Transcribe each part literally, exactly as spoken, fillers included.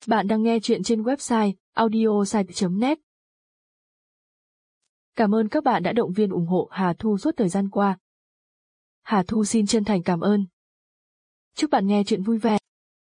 Bạn đang nghe chuyện trên website audiosite chấm net. Cảm ơn các bạn đã động viên ủng hộ Hà Thu suốt thời gian qua. Hà Thu xin chân thành cảm ơn. Chúc bạn nghe chuyện vui vẻ.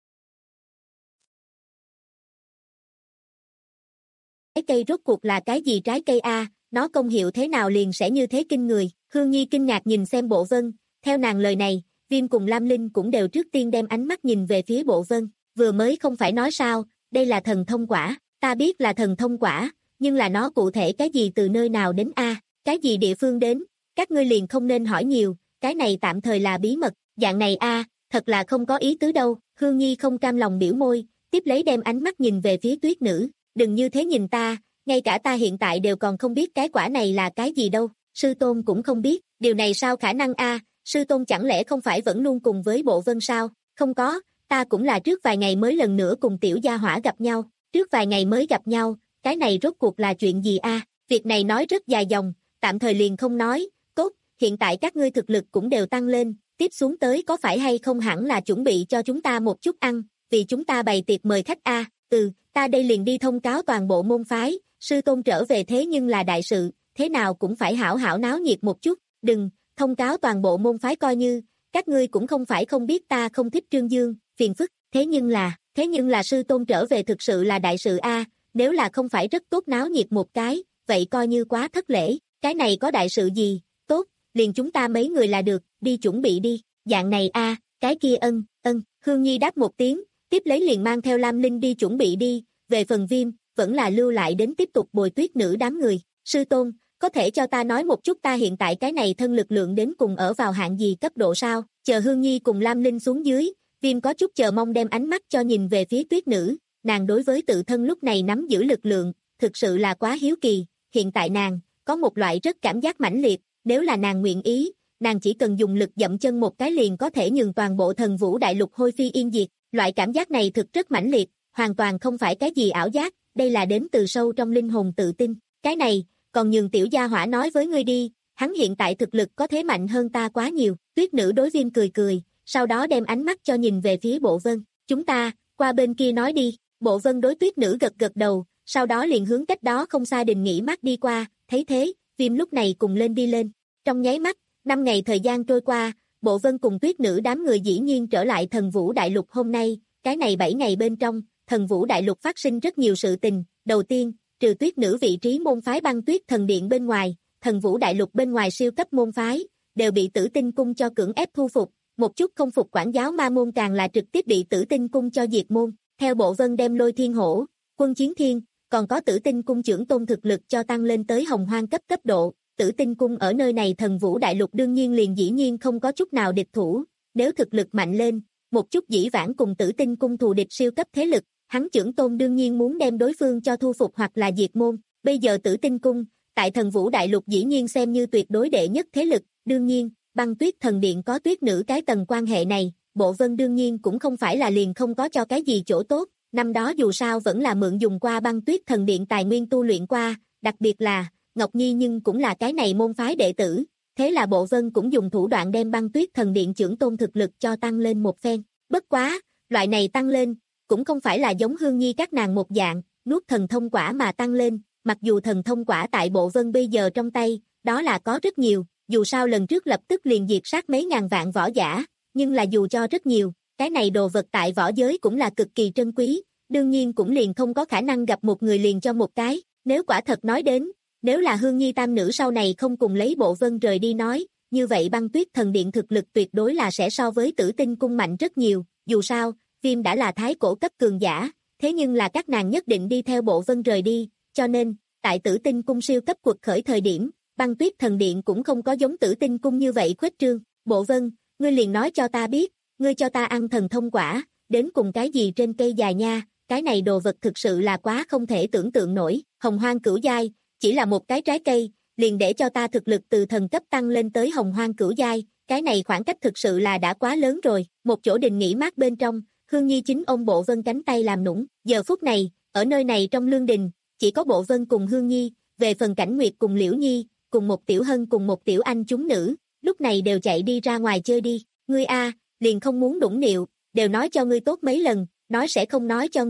Trái cây rốt cuộc là cái gì trái cây a, nó công hiệu thế nào liền sẽ như thế kinh người? Hương Nhi kinh ngạc nhìn xem Bộ Vân, theo nàng lời này, Viêm cùng Lam Linh cũng đều trước tiên đem ánh mắt nhìn về phía Bộ Vân, vừa mới không phải nói sao, đây là thần thông quả, ta biết là thần thông quả, nhưng là nó cụ thể cái gì từ nơi nào đến a, cái gì địa phương đến, các ngươi liền không nên hỏi nhiều, cái này tạm thời là bí mật, dạng này a, thật là không có ý tứ đâu. Hương Nhi không cam lòng biểu môi, tiếp lấy đem ánh mắt nhìn về phía Tuyết Nữ, đừng như thế nhìn ta, ngay cả ta hiện tại đều còn không biết cái quả này là cái gì đâu, sư tôn cũng không biết, điều này sao khả năng a, sư tôn chẳng lẽ không phải vẫn luôn cùng với Bộ Vân sao? Không có, ta cũng là trước vài ngày mới lần nữa cùng tiểu gia hỏa gặp nhau, trước vài ngày mới gặp nhau, cái này rốt cuộc là chuyện gì a? Việc này nói rất dài dòng, tạm thời liền không nói, tốt, hiện tại các ngươi thực lực cũng đều tăng lên, tiếp xuống tới có phải hay không hẳn là chuẩn bị cho chúng ta một chút ăn, vì chúng ta bày tiệc mời khách a, ừ, ta đây liền đi thông cáo toàn bộ môn phái, sư tôn trở về thế nhưng là đại sự, thế nào cũng phải hảo hảo náo nhiệt một chút, đừng, thông cáo toàn bộ môn phái coi như, các ngươi cũng không phải không biết ta không thích Trương Dương, phiền phức, thế nhưng là, thế nhưng là sư tôn trở về thực sự là đại sự a, nếu là không phải rất tốt náo nhiệt một cái, vậy coi như quá thất lễ, cái này có đại sự gì, tốt, liền chúng ta mấy người là được, đi chuẩn bị đi, dạng này a, cái kia ân, ân, Hương Nhi đáp một tiếng, tiếp lấy liền mang theo Lam Linh đi chuẩn bị đi, về phần Viêm, vẫn là lưu lại đến tiếp tục bồi Tuyết Nữ đám người, sư tôn, có thể cho ta nói một chút ta hiện tại cái này thân lực lượng đến cùng ở vào hạng gì cấp độ sao, chờ Hương Nhi cùng Lam Linh xuống dưới, Viêm có chút chờ mong đem ánh mắt cho nhìn về phía Tuyết Nữ, nàng đối với tự thân lúc này nắm giữ lực lượng, thực sự là quá hiếu kỳ, hiện tại nàng, có một loại rất cảm giác mãnh liệt, nếu là nàng nguyện ý, nàng chỉ cần dùng lực dậm chân một cái liền có thể nhường toàn bộ thần vũ đại lục hôi phi yên diệt, loại cảm giác này thực rất mãnh liệt, hoàn toàn không phải cái gì ảo giác, đây là đến từ sâu trong linh hồn tự tin, cái này, còn nhường tiểu gia hỏa nói với ngươi đi, hắn hiện tại thực lực có thế mạnh hơn ta quá nhiều, Tuyết Nữ đối Viêm cười cười, sau đó đem ánh mắt cho nhìn về phía Bộ Vân, chúng ta, qua bên kia nói đi, Bộ Vân đối Tuyết Nữ gật gật đầu, sau đó liền hướng cách đó không xa Đình Nghỉ Mát đi qua, thấy thế, Viêm lúc này cùng lên đi lên, trong nháy mắt, năm ngày thời gian trôi qua, Bộ Vân cùng Tuyết Nữ đám người dĩ nhiên trở lại thần vũ đại lục hôm nay, cái này bảy ngày bên trong, thần vũ đại lục phát sinh rất nhiều sự tình, đầu tiên, trừ Tuyết Nữ vị trí môn phái Băng Tuyết Thần Điện bên ngoài, thần vũ đại lục bên ngoài siêu cấp môn phái, đều bị Tử Tinh Cung cho cưỡng ép thu phục, một chút không phục quản giáo ma môn càng là trực tiếp bị Tử Tinh Cung cho diệt môn, theo Bộ Vân đem Lôi Thiên Hổ, Quân Chiến Thiên, còn có Tử Tinh Cung trưởng tôn thực lực cho tăng lên tới hồng hoang cấp cấp độ, Tử Tinh Cung ở nơi này thần vũ đại lục đương nhiên liền dĩ nhiên không có chút nào địch thủ, nếu thực lực mạnh lên, một chút dĩ vãng cùng Tử Tinh Cung thù địch siêu cấp thế lực, hắn trưởng tôn đương nhiên muốn đem đối phương cho thu phục hoặc là diệt môn, bây giờ Tử Tinh Cung, tại thần vũ đại lục dĩ nhiên xem như tuyệt đối đệ nhất thế lực, đương nhiên, Băng Tuyết Thần Điện có Tuyết Nữ cái tầng quan hệ này, Bộ Vân đương nhiên cũng không phải là liền không có cho cái gì chỗ tốt, năm đó dù sao vẫn là mượn dùng qua Băng Tuyết Thần Điện tài nguyên tu luyện qua, đặc biệt là, Ngọc Nhi nhưng cũng là cái này môn phái đệ tử, thế là Bộ Vân cũng dùng thủ đoạn đem Băng Tuyết Thần Điện trưởng tôn thực lực cho tăng lên một phen, bất quá, loại này tăng lên, cũng không phải là giống Hương Nhi các nàng một dạng, nuốt thần thông quả mà tăng lên, mặc dù thần thông quả tại Bộ Vân bây giờ trong tay, đó là có rất nhiều, dù sao lần trước lập tức liền diệt sát mấy ngàn vạn võ giả, nhưng là dù cho rất nhiều, cái này đồ vật tại võ giới cũng là cực kỳ trân quý, đương nhiên cũng liền không có khả năng gặp một người liền cho một cái, nếu quả thật nói đến, nếu là Hương Nhi tam nữ sau này không cùng lấy Bộ Vân rời đi nói, như vậy Băng Tuyết Thần Điện thực lực tuyệt đối là sẽ so với Tử Tinh Cung mạnh rất nhiều, dù sao, Viêm đã là thái cổ cấp cường giả, thế nhưng là các nàng nhất định đi theo Bộ Vân rời đi, cho nên, tại Tử Tinh Cung siêu cấp quật khởi thời điểm, Băng Tuyết Thần Điện cũng không có giống Tử Tinh Cung như vậy khuếch trương, Bộ Vân, ngươi liền nói cho ta biết, ngươi cho ta ăn thần thông quả, đến cùng cái gì trên cây dài nha, cái này đồ vật thực sự là quá không thể tưởng tượng nổi, hồng hoang cửu giai, chỉ là một cái trái cây, liền để cho ta thực lực từ thần cấp tăng lên tới hồng hoang cửu giai, cái này khoảng cách thực sự là đã quá lớn rồi, một chỗ Đình Nghỉ Mát bên trong, Hương Nhi chính ôm Bộ Vân cánh tay làm nũng, giờ phút này, ở nơi này trong lương đình, chỉ có Bộ Vân cùng Hương Nhi, về phần Cảnh Nguyệt cùng Liễu Nhi, cùng một Tiểu Hân cùng một Tiểu Anh chúng nữ, lúc này đều chạy đi ra ngoài chơi đi, ngươi a, liền không muốn đũng nịu, đều nói cho ngươi tốt mấy lần, nói sẽ không nói cho ngươi,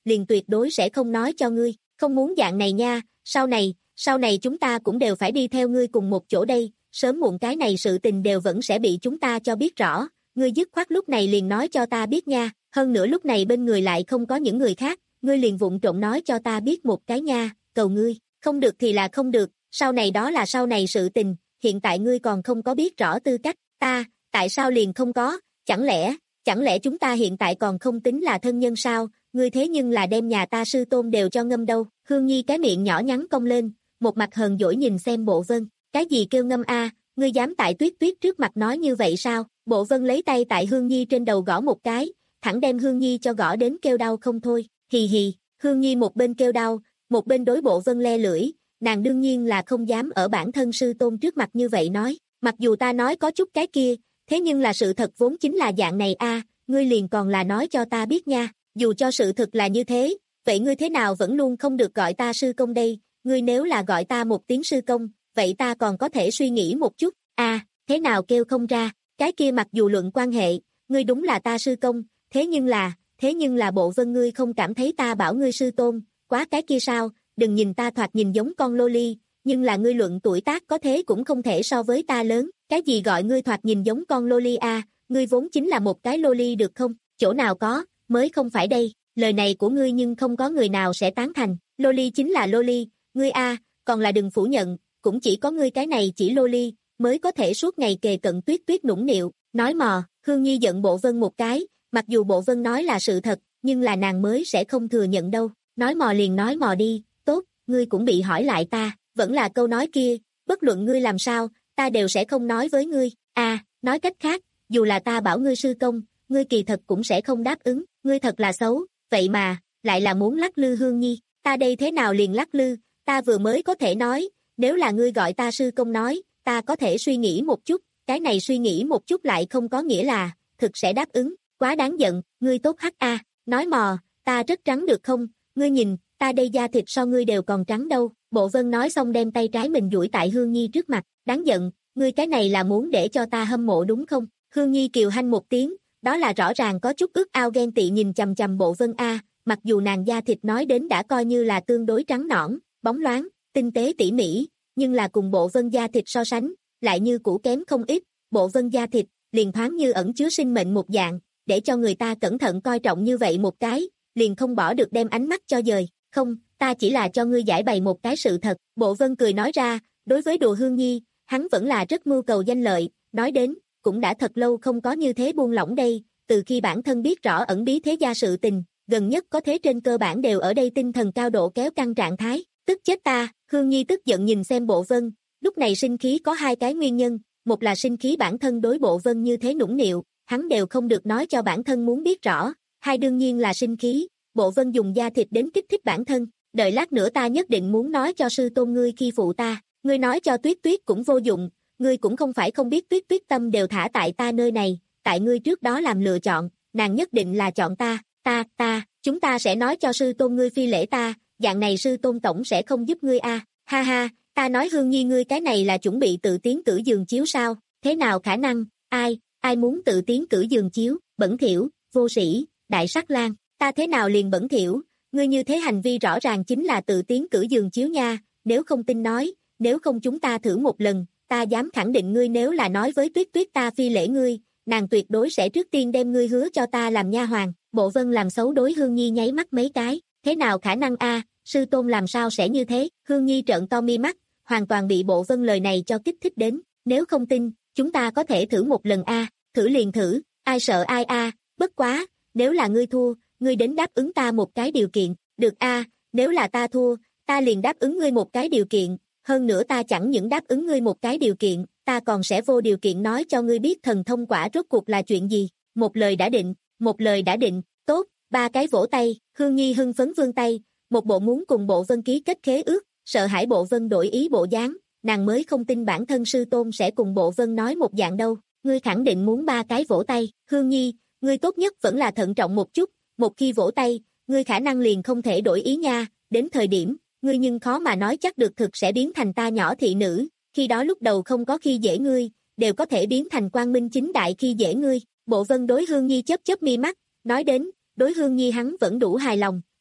liền tuyệt đối sẽ không nói cho ngươi, không muốn dạng này nha, sau này, sau này chúng ta cũng đều phải đi theo ngươi cùng một chỗ đây, sớm muộn cái này sự tình đều vẫn sẽ bị chúng ta cho biết rõ, ngươi dứt khoát lúc này liền nói cho ta biết nha, hơn nữa lúc này bên người lại không có những người khác, ngươi liền vụng trộm nói cho ta biết một cái nha, cầu ngươi, không được thì là không được, sau này đó là sau này sự tình, hiện tại ngươi còn không có biết rõ tư cách, ta, tại sao liền không có, chẳng lẽ, chẳng lẽ chúng ta hiện tại còn không tính là thân nhân sao, ngươi thế nhưng là đem nhà ta sư tôn đều cho ngâm đâu, Hương Nhi cái miệng nhỏ nhắn cong lên, một mặt hờn dỗi nhìn xem Bộ Vân, cái gì kêu ngâm a, ngươi dám tại Tuyết Tuyết trước mặt nói như vậy sao, Bộ Vân lấy tay tại Hương Nhi trên đầu gõ một cái, thẳng đem Hương Nhi cho gõ đến kêu đau không thôi, hì hì, Hương Nhi một bên kêu đau, một bên đối Bộ Vân le lưỡi, nàng đương nhiên là không dám ở bản thân sư tôn trước mặt như vậy nói, mặc dù ta nói có chút cái kia, thế nhưng là sự thật vốn chính là dạng này a, ngươi liền còn là nói cho ta biết nha, dù cho sự thật là như thế, vậy ngươi thế nào vẫn luôn không được gọi ta sư công đây, ngươi nếu là gọi ta một tiếng sư công, vậy ta còn có thể suy nghĩ một chút, a, thế nào kêu không ra, cái kia mặc dù luận quan hệ, ngươi đúng là ta sư công, thế nhưng là, thế nhưng là Bộ Vân ngươi không cảm thấy ta bảo ngươi sư tôn, quá cái kia sao, đừng nhìn ta thoạt nhìn giống con loli, nhưng là ngươi luận tuổi tác có thế cũng không thể so với ta lớn, cái gì gọi ngươi thoạt nhìn giống con loli a, ngươi vốn chính là một cái loli được không, chỗ nào có, mới không phải đây, lời này của ngươi nhưng không có người nào sẽ tán thành, loli chính là loli, ngươi a, còn là đừng phủ nhận, cũng chỉ có ngươi cái này chỉ loli, mới có thể suốt ngày kề cận Tuyết Tuyết nũng nịu, nói mò, Hương Nhi giận Bộ Vân một cái, mặc dù Bộ Vân nói là sự thật, nhưng là nàng mới sẽ không thừa nhận đâu, nói mò liền nói mò đi, tốt, ngươi cũng bị hỏi lại ta, vẫn là câu nói kia, bất luận ngươi làm sao, ta đều sẽ không nói với ngươi, à, nói cách khác, dù là ta bảo ngươi sư công, ngươi kỳ thật cũng sẽ không đáp ứng, ngươi thật là xấu, vậy mà, lại là muốn lắc lư Hương Nhi, ta đây thế nào liền lắc lư, ta vừa mới có thể nói, nếu là ngươi gọi ta sư công nói, ta có thể suy nghĩ một chút, cái này suy nghĩ một chút lại không có nghĩa là, thực sẽ đáp ứng, quá đáng giận, ngươi tốt hắc a, nói mò, ta rất trắng được không, ngươi nhìn, ta đây da thịt so ngươi đều còn trắng đâu, Bộ Vân nói xong đem tay trái mình duỗi tại Hương Nhi trước mặt, đáng giận, ngươi cái này là muốn để cho ta hâm mộ đúng không, Hương Nhi kiều hanh một tiếng, đó là rõ ràng có chút ước ao ghen tị nhìn chầm chầm Bộ Vân a, mặc dù nàng da thịt nói đến đã coi như là tương đối trắng nõn, bóng loáng, tinh tế tỉ mỉ, nhưng là cùng Bộ Vân da thịt so sánh, lại như cũ kém không ít, Bộ Vân da thịt, liền thoáng như ẩn chứa sinh mệnh một dạng, để cho người ta cẩn thận coi trọng như vậy một cái, liền không bỏ được đem ánh mắt cho dời, không, ta chỉ là cho ngươi giải bày một cái sự thật, Bộ Vân cười nói ra, đối với đùa Hương Nhi, hắn vẫn là rất mưu cầu danh lợi, nói đến, cũng đã thật lâu không có như thế buông lỏng đây, từ khi bản thân biết rõ ẩn bí thế gia sự tình, gần nhất có thế trên cơ bản đều ở đây tinh thần cao độ kéo căng trạng thái, tức chết ta, Hương Nhi tức giận nhìn xem Bộ Vân, lúc này sinh khí có hai cái nguyên nhân, một là sinh khí bản thân đối Bộ Vân như thế nũng nịu, hắn đều không được nói cho bản thân muốn biết rõ, hai đương nhiên là sinh khí, Bộ Vân dùng da thịt đến kích thích bản thân, đợi lát nữa ta nhất định muốn nói cho sư tôn ngươi khi phụ ta, ngươi nói cho Tuyết Tuyết cũng vô dụng, ngươi cũng không phải không biết Tuyết Tuyết tâm đều thả tại ta nơi này, tại ngươi trước đó làm lựa chọn, nàng nhất định là chọn ta, ta, ta, chúng ta sẽ nói cho sư tôn ngươi phi lễ ta, dạng này sư tôn tổng sẽ không giúp ngươi a, ha ha, ta nói Hương Nhi ngươi cái này là chuẩn bị tự tiến cử giường chiếu sao, thế nào khả năng, ai, ai muốn tự tiến cử giường chiếu, bẩn thỉu, vô sĩ, đại sắc lang, ta thế nào liền bẩn thỉu, ngươi như thế hành vi rõ ràng chính là tự tiến cử giường chiếu nha, nếu không tin nói, nếu không chúng ta thử một lần, ta dám khẳng định ngươi nếu là nói với Tuyết Tuyết ta phi lễ ngươi, nàng tuyệt đối sẽ trước tiên đem ngươi hứa cho ta làm nha hoàn, Bộ Vân làm xấu đối Hương Nhi nháy mắt mấy cái, thế nào khả năng a, sư tôn làm sao sẽ như thế, Hương Nhi trợn to mi mắt, hoàn toàn bị Bộ Vân lời này cho kích thích đến, nếu không tin, chúng ta có thể thử một lần a, thử liền thử, ai sợ ai a, bất quá, nếu là ngươi thua, ngươi đến đáp ứng ta một cái điều kiện, được a, nếu là ta thua, ta liền đáp ứng ngươi một cái điều kiện, hơn nữa ta chẳng những đáp ứng ngươi một cái điều kiện, ta còn sẽ vô điều kiện nói cho ngươi biết thần thông quả rốt cuộc là chuyện gì, một lời đã định, một lời đã định, tốt, ba cái vỗ tay, Hương Nhi hưng phấn vươn tay, một bộ muốn cùng Bộ Vân ký kết khế ước, sợ hãi Bộ Vân đổi ý bộ dáng, nàng mới không tin bản thân sư tôn sẽ cùng Bộ Vân nói một dạng đâu, ngươi khẳng định muốn ba cái vỗ tay, Hương Nhi, ngươi tốt nhất vẫn là thận trọng một chút, một khi vỗ tay, ngươi khả năng liền không thể đổi ý nha, đến thời điểm, ngươi nhưng khó mà nói chắc được thực sẽ biến thành ta nhỏ thị nữ, khi đó lúc đầu không có khi dễ ngươi, đều có thể biến thành quang minh chính đại khi dễ ngươi, Bộ Vân đối Hương Nhi chớp chớp mi mắt, nói đến, đối Hương Nhi hắn vẫn đủ hài lòng,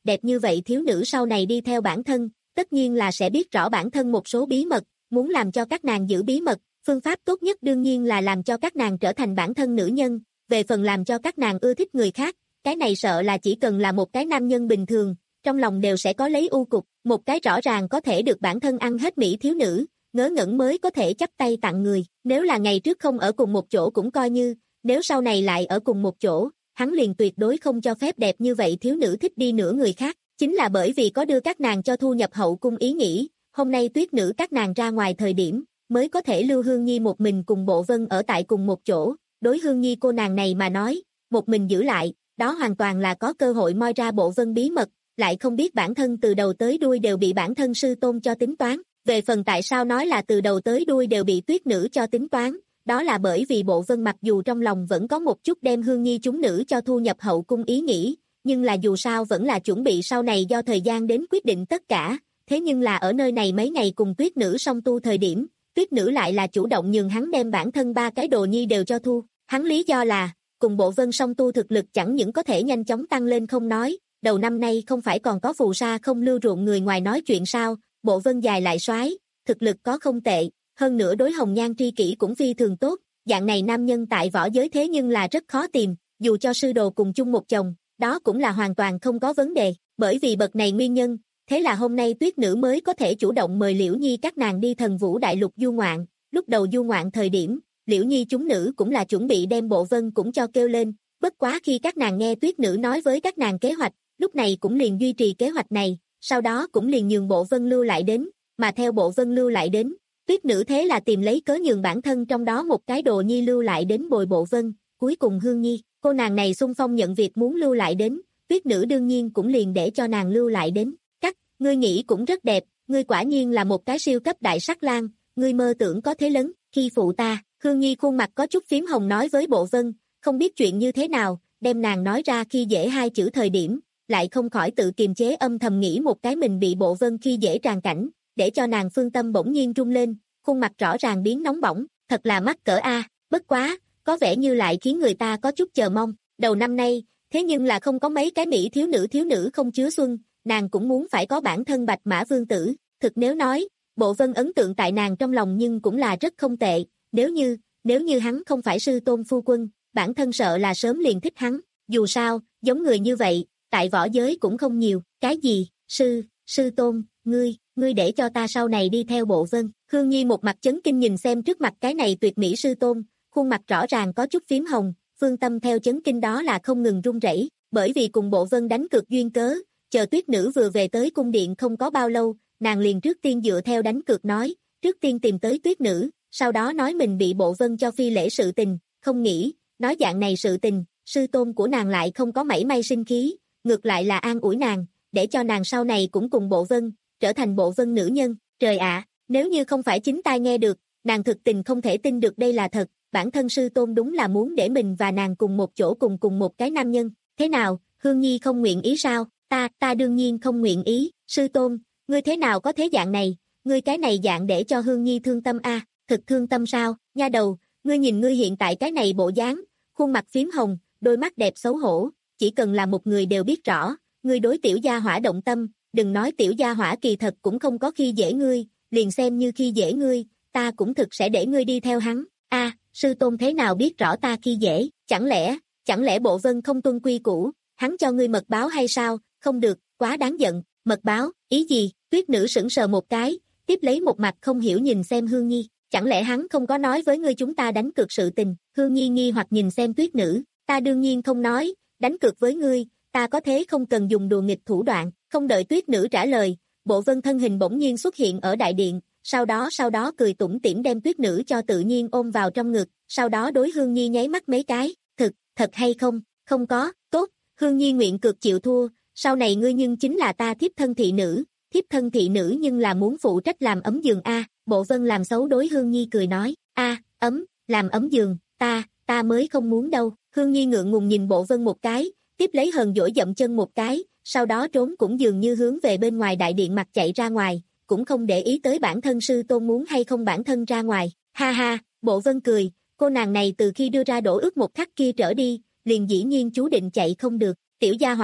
đẹp như vậy thiếu nữ sau này đi theo bản thân, tất nhiên là sẽ biết rõ bản thân một số bí mật, muốn làm cho các nàng giữ bí mật, phương pháp tốt nhất đương nhiên là làm cho các nàng trở thành bản thân nữ nhân, về phần làm cho các nàng ưa thích người khác, cái này sợ là chỉ cần là một cái nam nhân bình thường, trong lòng đều sẽ có lấy u cục, một cái rõ ràng có thể được bản thân ăn hết mỹ thiếu nữ, ngớ ngẩn mới có thể chắp tay tặng người, nếu là ngày trước không ở cùng một chỗ cũng coi như, nếu sau này lại ở cùng một chỗ, hắn liền tuyệt đối không cho phép đẹp như vậy thiếu nữ thích đi nửa người khác, chính là bởi vì có đưa các nàng cho thu nhập hậu cung ý nghĩ, hôm nay tuyết nữ các nàng ra ngoài thời điểm, mới có thể lưu Hương Nhi một mình cùng Bộ Vân ở tại cùng một chỗ, đối Hương Nhi cô nàng này mà nói, một mình giữ lại, đó hoàn toàn là có cơ hội moi ra Bộ Vân bí mật, lại không biết bản thân từ đầu tới đuôi đều bị bản thân sư tôn cho tính toán, về phần tại sao nói là từ đầu tới đuôi đều bị tuyết nữ cho tính toán, đó là bởi vì Bộ Vân mặc dù trong lòng vẫn có một chút đem Hương Nhi chúng nữ cho thu nhập hậu cung ý nghĩ, nhưng là dù sao vẫn là chuẩn bị sau này do thời gian đến quyết định tất cả, thế nhưng là ở nơi này mấy ngày cùng tuyết nữ song tu thời điểm, tuyết nữ lại là chủ động nhường hắn đem bản thân ba cái đồ nhi đều cho thu, hắn lý do là, cùng Bộ Vân song tu thực lực chẳng những có thể nhanh chóng tăng lên không nói, đầu năm nay không phải còn có phù sa không lưu ruộng người ngoài nói chuyện sao, Bộ Vân dài lại soái, thực lực có không tệ, hơn nữa đối hồng nhan tri kỷ cũng phi thường tốt, dạng này nam nhân tại võ giới thế nhưng là rất khó tìm, dù cho sư đồ cùng chung một chồng, đó cũng là hoàn toàn không có vấn đề, bởi vì bậc này nguyên nhân, thế là hôm nay tuyết nữ mới có thể chủ động mời Liễu Nhi các nàng đi Thần Vũ Đại Lục du ngoạn, lúc đầu du ngoạn thời điểm, Liễu Nhi chúng nữ cũng là chuẩn bị đem Bộ Vân cũng cho kêu lên, bất quá khi các nàng nghe tuyết nữ nói với các nàng kế hoạch, lúc này cũng liền duy trì kế hoạch này, sau đó cũng liền nhường Bộ Vân lưu lại đến, mà theo Bộ Vân lưu lại đến, tuyết nữ thế là tìm lấy cớ nhường bản thân trong đó một cái đồ nhi lưu lại đến bồi Bộ Vân, cuối cùng Hương Nhi, cô nàng này xung phong nhận việc muốn lưu lại đến, tuyết nữ đương nhiên cũng liền để cho nàng lưu lại đến, cắt, ngươi nghĩ cũng rất đẹp, ngươi quả nhiên là một cái siêu cấp đại sắc lang, ngươi mơ tưởng có thế lớn, khi phụ ta, Hương Nhi khuôn mặt có chút phím hồng nói với Bộ Vân, không biết chuyện như thế nào, đem nàng nói ra khi dễ hai chữ thời điểm, lại không khỏi tự kiềm chế âm thầm nghĩ một cái mình bị Bộ Vân khi dễ tràn cảnh, để cho nàng phương tâm bỗng nhiên rung lên, khuôn mặt rõ ràng biến nóng bỏng, thật là mắc cỡ a, bất quá, có vẻ như lại khiến người ta có chút chờ mong, đầu năm nay, thế nhưng là không có mấy cái mỹ thiếu nữ thiếu nữ không chứa xuân, nàng cũng muốn phải có bản thân Bạch Mã Vương tử, thực nếu nói, Bộ Vân ấn tượng tại nàng trong lòng nhưng cũng là rất không tệ, nếu như, nếu như hắn không phải sư tôn phu quân, bản thân sợ là sớm liền thích hắn, dù sao, giống người như vậy, tại võ giới cũng không nhiều, cái gì, sư, sư tôn, ngươi, ngươi để cho ta sau này đi theo Bộ Vân, Hương Nhi một mặt chấn kinh nhìn xem trước mặt cái này tuyệt mỹ sư tôn, khuôn mặt rõ ràng có chút phím hồng, phương tâm theo chấn kinh đó là không ngừng run rẩy, bởi vì cùng Bộ Vân đánh cược duyên cớ, chờ tuyết nữ vừa về tới cung điện không có bao lâu, nàng liền trước tiên dựa theo đánh cược nói, trước tiên tìm tới tuyết nữ, sau đó nói mình bị Bộ Vân cho phi lễ sự tình, không nghĩ, nói dạng này sự tình, sư tôn của nàng lại không có mảy may sinh khí, ngược lại là an ủi nàng, để cho nàng sau này cũng cùng Bộ Vân, trở thành Bộ Vân nữ nhân, trời ạ, nếu như không phải chính tai nghe được, nàng thực tình không thể tin được đây là thật, bản thân sư tôn đúng là muốn để mình và nàng cùng một chỗ cùng cùng một cái nam nhân, thế nào, Hương Nhi không nguyện ý sao, ta, ta đương nhiên không nguyện ý, sư tôn, ngươi thế nào có thế dạng này, ngươi cái này dạng để cho Hương Nhi thương tâm a, thực thương tâm sao, nha đầu, ngươi nhìn ngươi hiện tại cái này bộ dáng, khuôn mặt phím hồng, đôi mắt đẹp xấu hổ, chỉ cần là một người đều biết rõ, ngươi đối tiểu gia hỏa động tâm, đừng nói tiểu gia hỏa kỳ thật cũng không có khi dễ ngươi, liền xem như khi dễ ngươi, ta cũng thực sẽ để ngươi đi theo hắn, a, sư tôn thế nào biết rõ ta khi dễ, chẳng lẽ, chẳng lẽ Bộ Vân không tuân quy củ, hắn cho ngươi mật báo hay sao, không được, quá đáng giận, mật báo, ý gì, tuyết nữ sững sờ một cái, tiếp lấy một mặt không hiểu nhìn xem Hương Nhi, chẳng lẽ hắn không có nói với ngươi chúng ta đánh cược sự tình, Hương Nhi nghi hoặc nhìn xem tuyết nữ, ta đương nhiên không nói, đánh cược với ngươi, ta có thế không cần dùng đùa nghịch thủ đoạn, không đợi tuyết nữ trả lời, Bộ Vân thân hình bỗng nhiên xuất hiện ở đại điện, sau đó sau đó cười tủm tỉm đem tuyết nữ cho tự nhiên ôm vào trong ngực, sau đó đối Hương Nhi nháy mắt mấy cái, thực, thật hay không, không có, tốt, Hương Nhi nguyện cược chịu thua, sau này ngươi nhưng chính là ta thiếp thân thị nữ, thiếp thân thị nữ nhưng là muốn phụ trách làm ấm giường a, Bộ Vân làm xấu đối Hương Nhi cười nói, a, ấm, làm ấm giường, ta, ta mới không muốn đâu, Hương Nhi ngượng ngùng nhìn Bộ Vân một cái, tiếp lấy hờn dỗi dậm chân một cái, sau đó trốn cũng dường như hướng về bên ngoài đại điện mặt chạy ra ngoài, cũng không để ý tới bản thân sư tôn muốn hay không bản thân ra ngoài, ha ha, Bộ Vân cười, cô nàng này từ khi đưa ra đổ ước một khắc kia trở đi, liền dĩ nhiên chú định chạy không được, tiểu gia hỏa,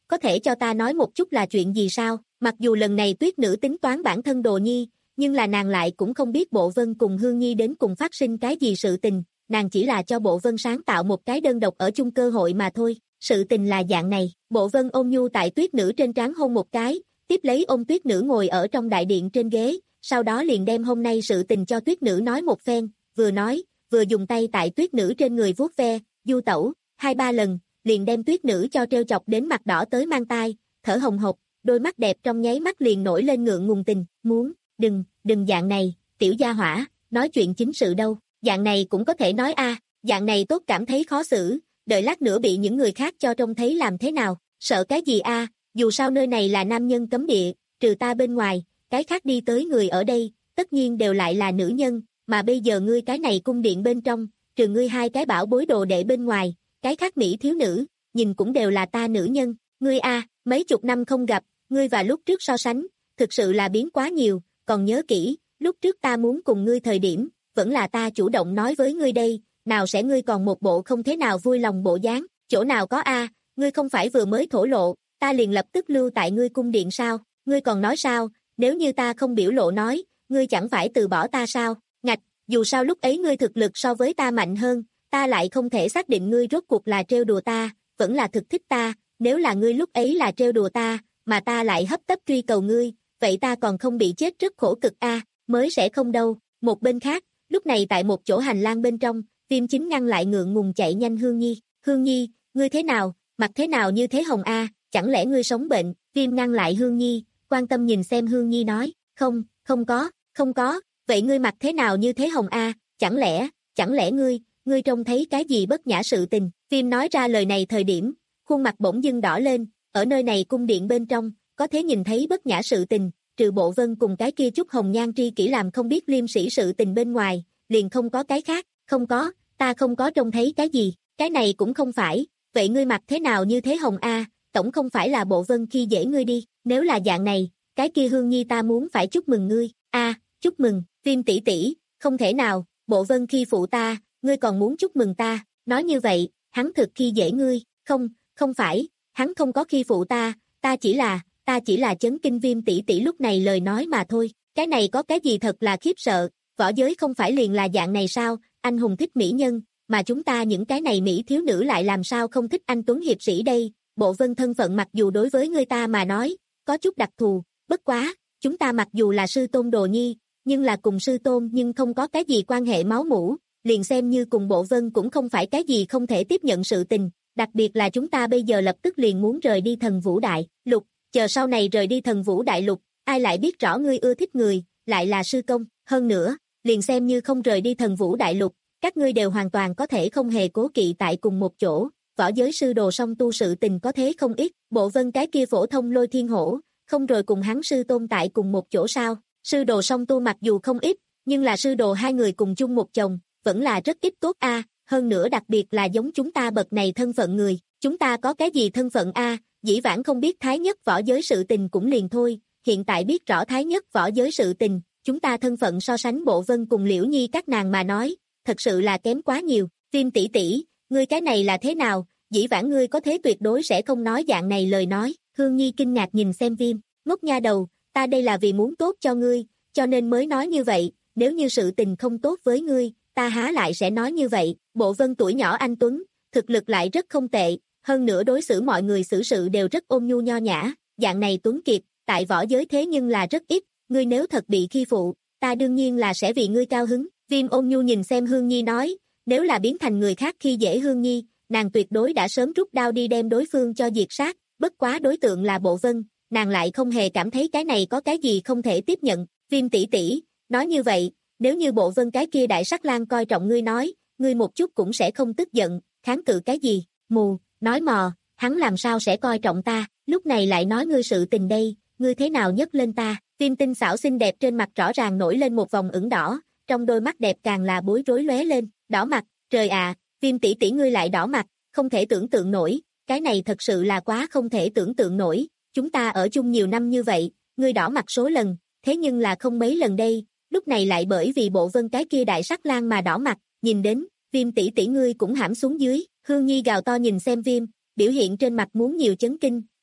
có thể cho ta nói một chút là chuyện gì sao? Mặc dù lần này tuyết nữ tính toán bản thân Đồ Nhi, nhưng là nàng lại cũng không biết Bộ Vân cùng Hương Nhi đến cùng phát sinh cái gì sự tình, nàng chỉ là cho Bộ Vân sáng tạo một cái đơn độc ở chung cơ hội mà thôi. Sự tình là dạng này, Bộ Vân ôm nhu tại tuyết nữ trên trán hôn một cái, tiếp lấy ôm tuyết nữ ngồi ở trong đại điện trên ghế, sau đó liền đem hôm nay sự tình cho tuyết nữ nói một phen, vừa nói, vừa dùng tay tại tuyết nữ trên người vuốt ve, du tẩu, hai ba lần, liền đem tuyết nữ cho treo chọc đến mặt đỏ tới mang tai, thở hồng hộc, đôi mắt đẹp trong nháy mắt liền nổi lên ngượng ngùng tình, muốn, đừng, đừng dạng này, tiểu gia hỏa, nói chuyện chính sự đâu, dạng này cũng có thể nói a, dạng này tốt cảm thấy khó xử, đợi lát nữa bị những người khác cho trông thấy làm thế nào, sợ cái gì a, dù sao nơi này là nam nhân cấm địa, trừ ta bên ngoài, cái khác đi tới người ở đây, tất nhiên đều lại là nữ nhân, mà bây giờ ngươi cái này cung điện bên trong, trừ ngươi hai cái bảo bối đồ đệ bên ngoài, cái khác mỹ thiếu nữ, nhìn cũng đều là ta nữ nhân, ngươi a, mấy chục năm không gặp, ngươi và lúc trước so sánh, thực sự là biến quá nhiều, còn nhớ kỹ, lúc trước ta muốn cùng ngươi thời điểm, vẫn là ta chủ động nói với ngươi đây, nào sẽ ngươi còn một bộ không thế nào vui lòng bộ dáng, chỗ nào có a, ngươi không phải vừa mới thổ lộ, ta liền lập tức lưu tại ngươi cung điện sao, ngươi còn nói sao, nếu như ta không biểu lộ nói, ngươi chẳng phải từ bỏ ta sao, ngạch, dù sao lúc ấy ngươi thực lực so với ta mạnh hơn, ta lại không thể xác định ngươi rốt cuộc là trêu đùa ta, vẫn là thực thích ta, nếu là ngươi lúc ấy là trêu đùa ta, mà ta lại hấp tấp truy cầu ngươi, vậy ta còn không bị chết rất khổ cực a, mới sẽ không đâu. Một bên khác, lúc này tại một chỗ hành lang bên trong, Viêm Chính ngăn lại ngượng ngùng chạy nhanh Hương Nhi, Hương Nhi, ngươi thế nào, mặt thế nào như thế hồng a, chẳng lẽ ngươi sống bệnh, Viêm ngăn lại Hương Nhi, quan tâm nhìn xem Hương Nhi nói, không, không có, không có, vậy ngươi mặt thế nào như thế hồng a, chẳng lẽ, chẳng lẽ ngươi, ngươi trông thấy cái gì bất nhã sự tình, Viêm nói ra lời này thời điểm, khuôn mặt bỗng dưng đỏ lên, ở nơi này cung điện bên trong, có thể nhìn thấy bất nhã sự tình, trừ Bộ Vân cùng cái kia chút hồng nhan tri kỷ làm không biết liêm sĩ sự tình bên ngoài, liền không có cái khác, không có, ta không có trông thấy cái gì, cái này cũng không phải, vậy ngươi mặt thế nào như thế hồng a, tổng không phải là Bộ Vân khi dễ ngươi đi, nếu là dạng này, cái kia Hương Nhi ta muốn phải chúc mừng ngươi, a, chúc mừng, Viêm tỷ tỷ, không thể nào, Bộ Vân khi phụ ta, ngươi còn muốn chúc mừng ta, nói như vậy, hắn thực khi dễ ngươi, không, không phải, hắn không có khi phụ ta, ta chỉ là, ta chỉ là chấn kinh Viêm tỷ tỷ lúc này lời nói mà thôi, cái này có cái gì thật là khiếp sợ, võ giới không phải liền là dạng này sao, anh hùng thích mỹ nhân, mà chúng ta những cái này mỹ thiếu nữ lại làm sao không thích anh tuấn hiệp sĩ đây, Bộ Vân thân phận mặc dù đối với người ta mà nói, có chút đặc thù, bất quá, chúng ta mặc dù là sư tôn Đồ Nhi, nhưng là cùng sư tôn nhưng không có cái gì quan hệ máu mủ, liền xem như cùng Bộ Vân cũng không phải cái gì không thể tiếp nhận sự tình, đặc biệt là chúng ta bây giờ lập tức liền muốn rời đi Thần Vũ Đại Lục, chờ sau này rời đi Thần Vũ Đại Lục, ai lại biết rõ ngươi ưa thích người, lại là sư công, hơn nữa, liền xem như không rời đi Thần Vũ Đại Lục, các ngươi đều hoàn toàn có thể không hề cố kỵ tại cùng một chỗ, võ giới sư đồ song tu sự tình có thế không ít, Bộ Vân cái kia phổ thông Lôi Thiên Hổ, không rồi cùng hắn sư tôn tại cùng một chỗ sao, sư đồ song tu mặc dù không ít, nhưng là sư đồ hai người cùng chung một chồng, vẫn là rất ít tốt a, hơn nữa đặc biệt là giống chúng ta bậc này thân phận người, chúng ta có cái gì thân phận a, dĩ vãng không biết thái nhất võ giới sự tình cũng liền thôi, hiện tại biết rõ thái nhất võ giới sự tình, chúng ta thân phận so sánh Bộ Vân cùng Liễu Nhi các nàng mà nói, thật sự là kém quá nhiều, Viêm tỷ tỷ, ngươi cái này là thế nào, dĩ vãng ngươi có thế tuyệt đối sẽ không nói dạng này lời nói, Hương Nhi kinh ngạc nhìn xem Viêm, ngốc nha đầu, ta đây là vì muốn tốt cho ngươi, cho nên mới nói như vậy, nếu như sự tình không tốt với ngươi, ta há lại sẽ nói như vậy, Bộ Vân tuổi nhỏ anh tuấn, thực lực lại rất không tệ, hơn nữa đối xử mọi người xử sự đều rất ôn nhu nho nhã, dạng này tuấn kiệt, tại võ giới thế nhưng là rất ít, ngươi nếu thật bị khi phụ, ta đương nhiên là sẽ vì ngươi cao hứng, Viêm ôn nhu nhìn xem Hương Nhi nói, nếu là biến thành người khác khi dễ Hương Nhi, nàng tuyệt đối đã sớm rút đao đi đem đối phương cho diệt sát, bất quá đối tượng là Bộ Vân, nàng lại không hề cảm thấy cái này có cái gì không thể tiếp nhận, Viêm tỷ tỷ, nói như vậy, nếu như Bộ Vân cái kia đại sắc lang coi trọng ngươi nói, ngươi một chút cũng sẽ không tức giận, kháng cự cái gì, mù, nói mò, hắn làm sao sẽ coi trọng ta, lúc này lại nói ngươi sự tình đây, ngươi thế nào nhấc lên ta, Viêm tinh xảo xinh đẹp trên mặt rõ ràng nổi lên một vòng ửng đỏ, trong đôi mắt đẹp càng là bối rối lóe lên, đỏ mặt, trời ạ, Viêm tỷ tỷ ngươi lại đỏ mặt, không thể tưởng tượng nổi, cái này thật sự là quá không thể tưởng tượng nổi, chúng ta ở chung nhiều năm như vậy, ngươi đỏ mặt số lần, thế nhưng là không mấy lần đây, lúc này lại bởi vì Bộ Vân cái kia đại sắc lang mà đỏ mặt, nhìn đến, Viêm tỷ tỷ ngươi cũng hãm xuống dưới, Hương Nhi gào to nhìn xem Viêm, biểu hiện trên mặt muốn nhiều chấn kinh,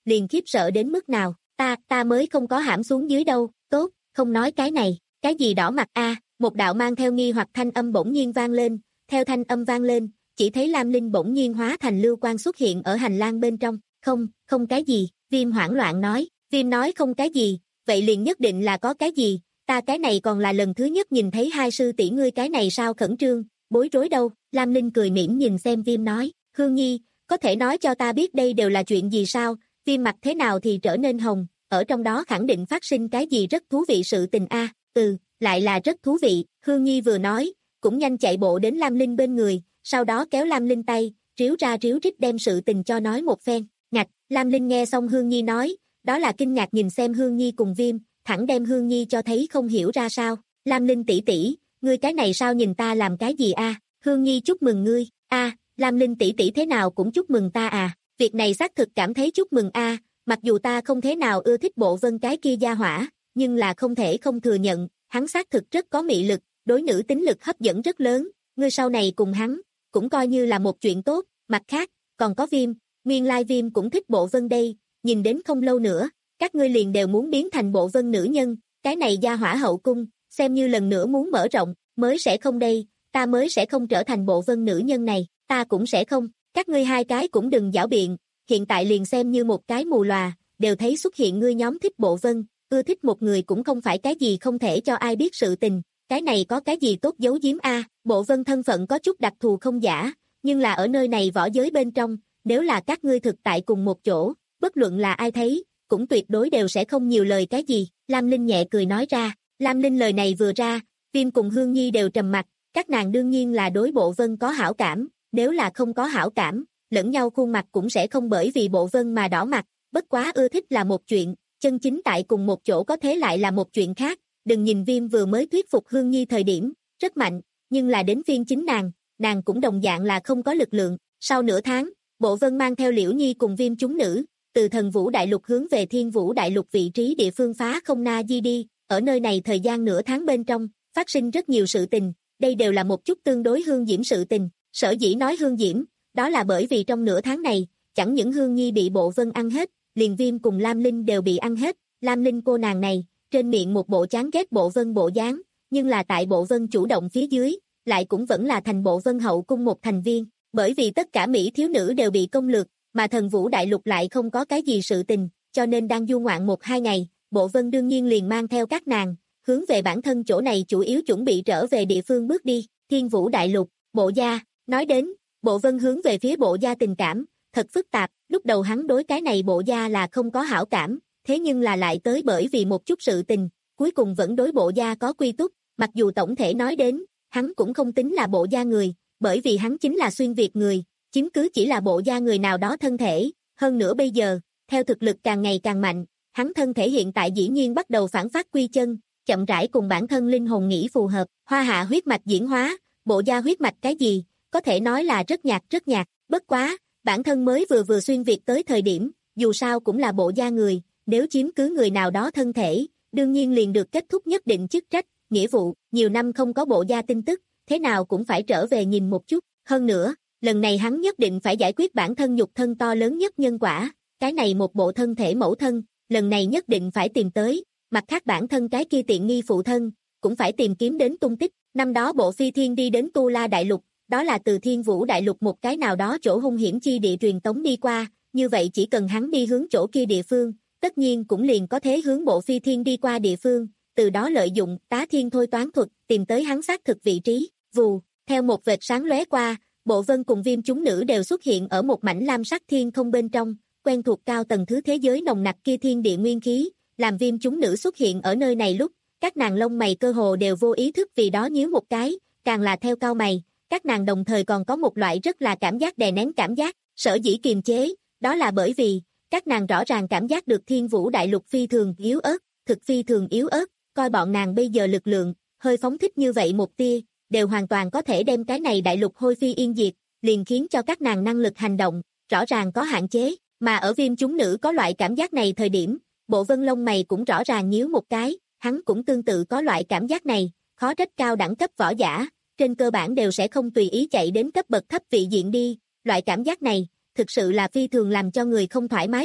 liền khiếp sợ đến mức nào, ta, ta mới không có hãm xuống dưới đâu, tốt, không nói cái này, cái gì đỏ mặt a? Một đạo mang theo nghi hoặc thanh âm bỗng nhiên vang lên, theo thanh âm vang lên, chỉ thấy Lam Linh bỗng nhiên hóa thành lưu quang xuất hiện ở hành lang bên trong, không, không cái gì, Viêm hoảng loạn nói, Viêm nói không cái gì, vậy liền nhất định là có cái gì, ta cái này còn là lần thứ nhất nhìn thấy hai sư tỷ ngươi cái này sao khẩn trương, bối rối đâu, Lam Linh cười mỉm nhìn xem Viêm nói, Hương Nhi, có thể nói cho ta biết đây đều là chuyện gì sao, Viêm mặt thế nào thì trở nên hồng, ở trong đó khẳng định phát sinh cái gì rất thú vị sự tình a. Ừ, lại là rất thú vị, Hương Nhi vừa nói, cũng nhanh chạy bộ đến Lam Linh bên người, sau đó kéo Lam Linh tay, ríu ra ríu rít đem sự tình cho nói một phen, ngạch, Lam Linh nghe xong Hương Nhi nói, đó là kinh ngạc nhìn xem Hương Nhi cùng Viêm, thẳng đem Hương Nhi cho thấy không hiểu ra sao, Lam Linh tỷ tỷ, ngươi cái này sao nhìn ta làm cái gì a? Hương Nhi chúc mừng ngươi, a, Lam Linh tỷ tỷ thế nào cũng chúc mừng ta à, việc này xác thực cảm thấy chúc mừng a, mặc dù ta không thế nào ưa thích Bộ Vân cái kia gia hỏa, nhưng là không thể không thừa nhận, hắn xác thực rất có mị lực, đối nữ tính lực hấp dẫn rất lớn, ngươi sau này cùng hắn, cũng coi như là một chuyện tốt, mặt khác, còn có Viêm, nguyên lai Viêm cũng thích Bộ Vân đây, nhìn đến không lâu nữa, các ngươi liền đều muốn biến thành Bộ Vân nữ nhân, cái này gia hỏa hậu cung, xem như lần nữa muốn mở rộng, mới sẽ không đây, ta mới sẽ không trở thành Bộ Vân nữ nhân này, ta cũng sẽ không, các ngươi hai cái cũng đừng giảo biện, hiện tại liền xem như một cái mù lòa, đều thấy xuất hiện ngươi nhóm thích Bộ Vân, ưa thích một người cũng không phải cái gì không thể cho ai biết sự tình, cái này có cái gì tốt giấu giếm a? Bộ Vân thân phận có chút đặc thù không giả, nhưng là ở nơi này võ giới bên trong, nếu là các ngươi thực tại cùng một chỗ, bất luận là ai thấy, cũng tuyệt đối đều sẽ không nhiều lời cái gì, Lam Linh nhẹ cười nói ra, Lam Linh lời này vừa ra, Viêm cùng Hương Nhi đều trầm mặt, các nàng đương nhiên là đối Bộ Vân có hảo cảm, nếu là không có hảo cảm, lẫn nhau khuôn mặt cũng sẽ không bởi vì Bộ Vân mà đỏ mặt, bất quá ưa thích là một chuyện, chân chính tại cùng một chỗ có thế lại là một chuyện khác, đừng nhìn Viêm vừa mới thuyết phục Hương Nhi thời điểm, rất mạnh, nhưng là đến phiên chính nàng, nàng cũng đồng dạng là không có lực lượng, sau nửa tháng, Bộ Vân mang theo Liễu Nhi cùng Viêm chúng nữ, từ Thần Vũ Đại Lục hướng về Thiên Vũ Đại Lục vị trí địa phương phá không na di đi, ở nơi này thời gian nửa tháng bên trong, phát sinh rất nhiều sự tình, đây đều là một chút tương đối hương diễm sự tình, sở dĩ nói hương diễm, đó là bởi vì trong nửa tháng này, chẳng những Hương Nhi bị Bộ Vân ăn hết, liền Viêm cùng Lam Linh đều bị ăn hết, Lam Linh cô nàng này, trên miệng một bộ chán ghét Bộ Vân bộ dáng, nhưng là tại Bộ Vân chủ động phía dưới, lại cũng vẫn là thành Bộ Vân hậu cung một thành viên, bởi vì tất cả Mỹ thiếu nữ đều bị công lược, mà Thần Vũ Đại Lục lại không có cái gì sự tình, cho nên đang du ngoạn một hai ngày, Bộ Vân đương nhiên liền mang theo các nàng, hướng về bản thân chỗ này chủ yếu chuẩn bị trở về địa phương bước đi, Thiên Vũ Đại Lục, Bộ gia, nói đến, Bộ Vân hướng về phía Bộ gia tình cảm, thật phức tạp, lúc đầu hắn đối cái này Bộ gia là không có hảo cảm, thế nhưng là lại tới bởi vì một chút sự tình, cuối cùng vẫn đối Bộ gia có quy túc, mặc dù tổng thể nói đến, hắn cũng không tính là Bộ gia người, bởi vì hắn chính là xuyên Việt người, chiếm cứ chỉ là Bộ gia người nào đó thân thể, hơn nữa bây giờ, theo thực lực càng ngày càng mạnh, hắn thân thể hiện tại dĩ nhiên bắt đầu phản phát quy chân, chậm rãi cùng bản thân linh hồn nghĩ phù hợp, Hoa Hạ huyết mạch diễn hóa, Bộ gia huyết mạch cái gì, có thể nói là rất nhạt rất nhạt, bất quá, bản thân mới vừa vừa xuyên Việt tới thời điểm, dù sao cũng là Bộ gia người, nếu chiếm cứ người nào đó thân thể, đương nhiên liền được kết thúc nhất định chức trách, nghĩa vụ, nhiều năm không có Bộ gia tin tức, thế nào cũng phải trở về nhìn một chút, hơn nữa, lần này hắn nhất định phải giải quyết bản thân nhục thân to lớn nhất nhân quả, cái này một bộ thân thể mẫu thân, lần này nhất định phải tìm tới, mặt khác bản thân cái kia tiện nghi phụ thân, cũng phải tìm kiếm đến tung tích, năm đó Bộ Phi Thiên đi đến Tu La Đại Lục, đó là từ Thiên Vũ Đại Lục một cái nào đó chỗ hung hiểm chi địa truyền tống đi qua, như vậy chỉ cần hắn đi hướng chỗ kia địa phương, tất nhiên cũng liền có thể hướng Bộ Phi Thiên đi qua địa phương, từ đó lợi dụng tá thiên thôi toán thuật, tìm tới hắn xác thực vị trí, vù, theo một vệt sáng lóe qua, Bộ Vân cùng Viêm chúng nữ đều xuất hiện ở một mảnh lam sắc thiên không bên trong, quen thuộc cao tầng thứ thế giới nồng nặc kia thiên địa nguyên khí, làm Viêm chúng nữ xuất hiện ở nơi này lúc, các nàng lông mày cơ hồ đều vô ý thức vì đó nhíu một cái, càng là theo cao mày, các nàng đồng thời còn có một loại rất là cảm giác đè nén cảm giác, sở dĩ kiềm chế, đó là bởi vì, các nàng rõ ràng cảm giác được Thiên Vũ Đại Lục phi thường yếu ớt, thực phi thường yếu ớt, coi bọn nàng bây giờ lực lượng, hơi phóng thích như vậy một tia, đều hoàn toàn có thể đem cái này đại lục hôi phi yên diệt, liền khiến cho các nàng năng lực hành động, rõ ràng có hạn chế, mà ở Viêm chúng nữ có loại cảm giác này thời điểm, Bộ Vân lông mày cũng rõ ràng nhíu một cái, hắn cũng tương tự có loại cảm giác này, khó trách cao đẳng cấp võ giả, trên cơ bản đều sẽ không tùy ý chạy đến cấp bậc thấp vị diện đi, loại cảm giác này, thực sự là phi thường làm cho người không thoải mái vậy,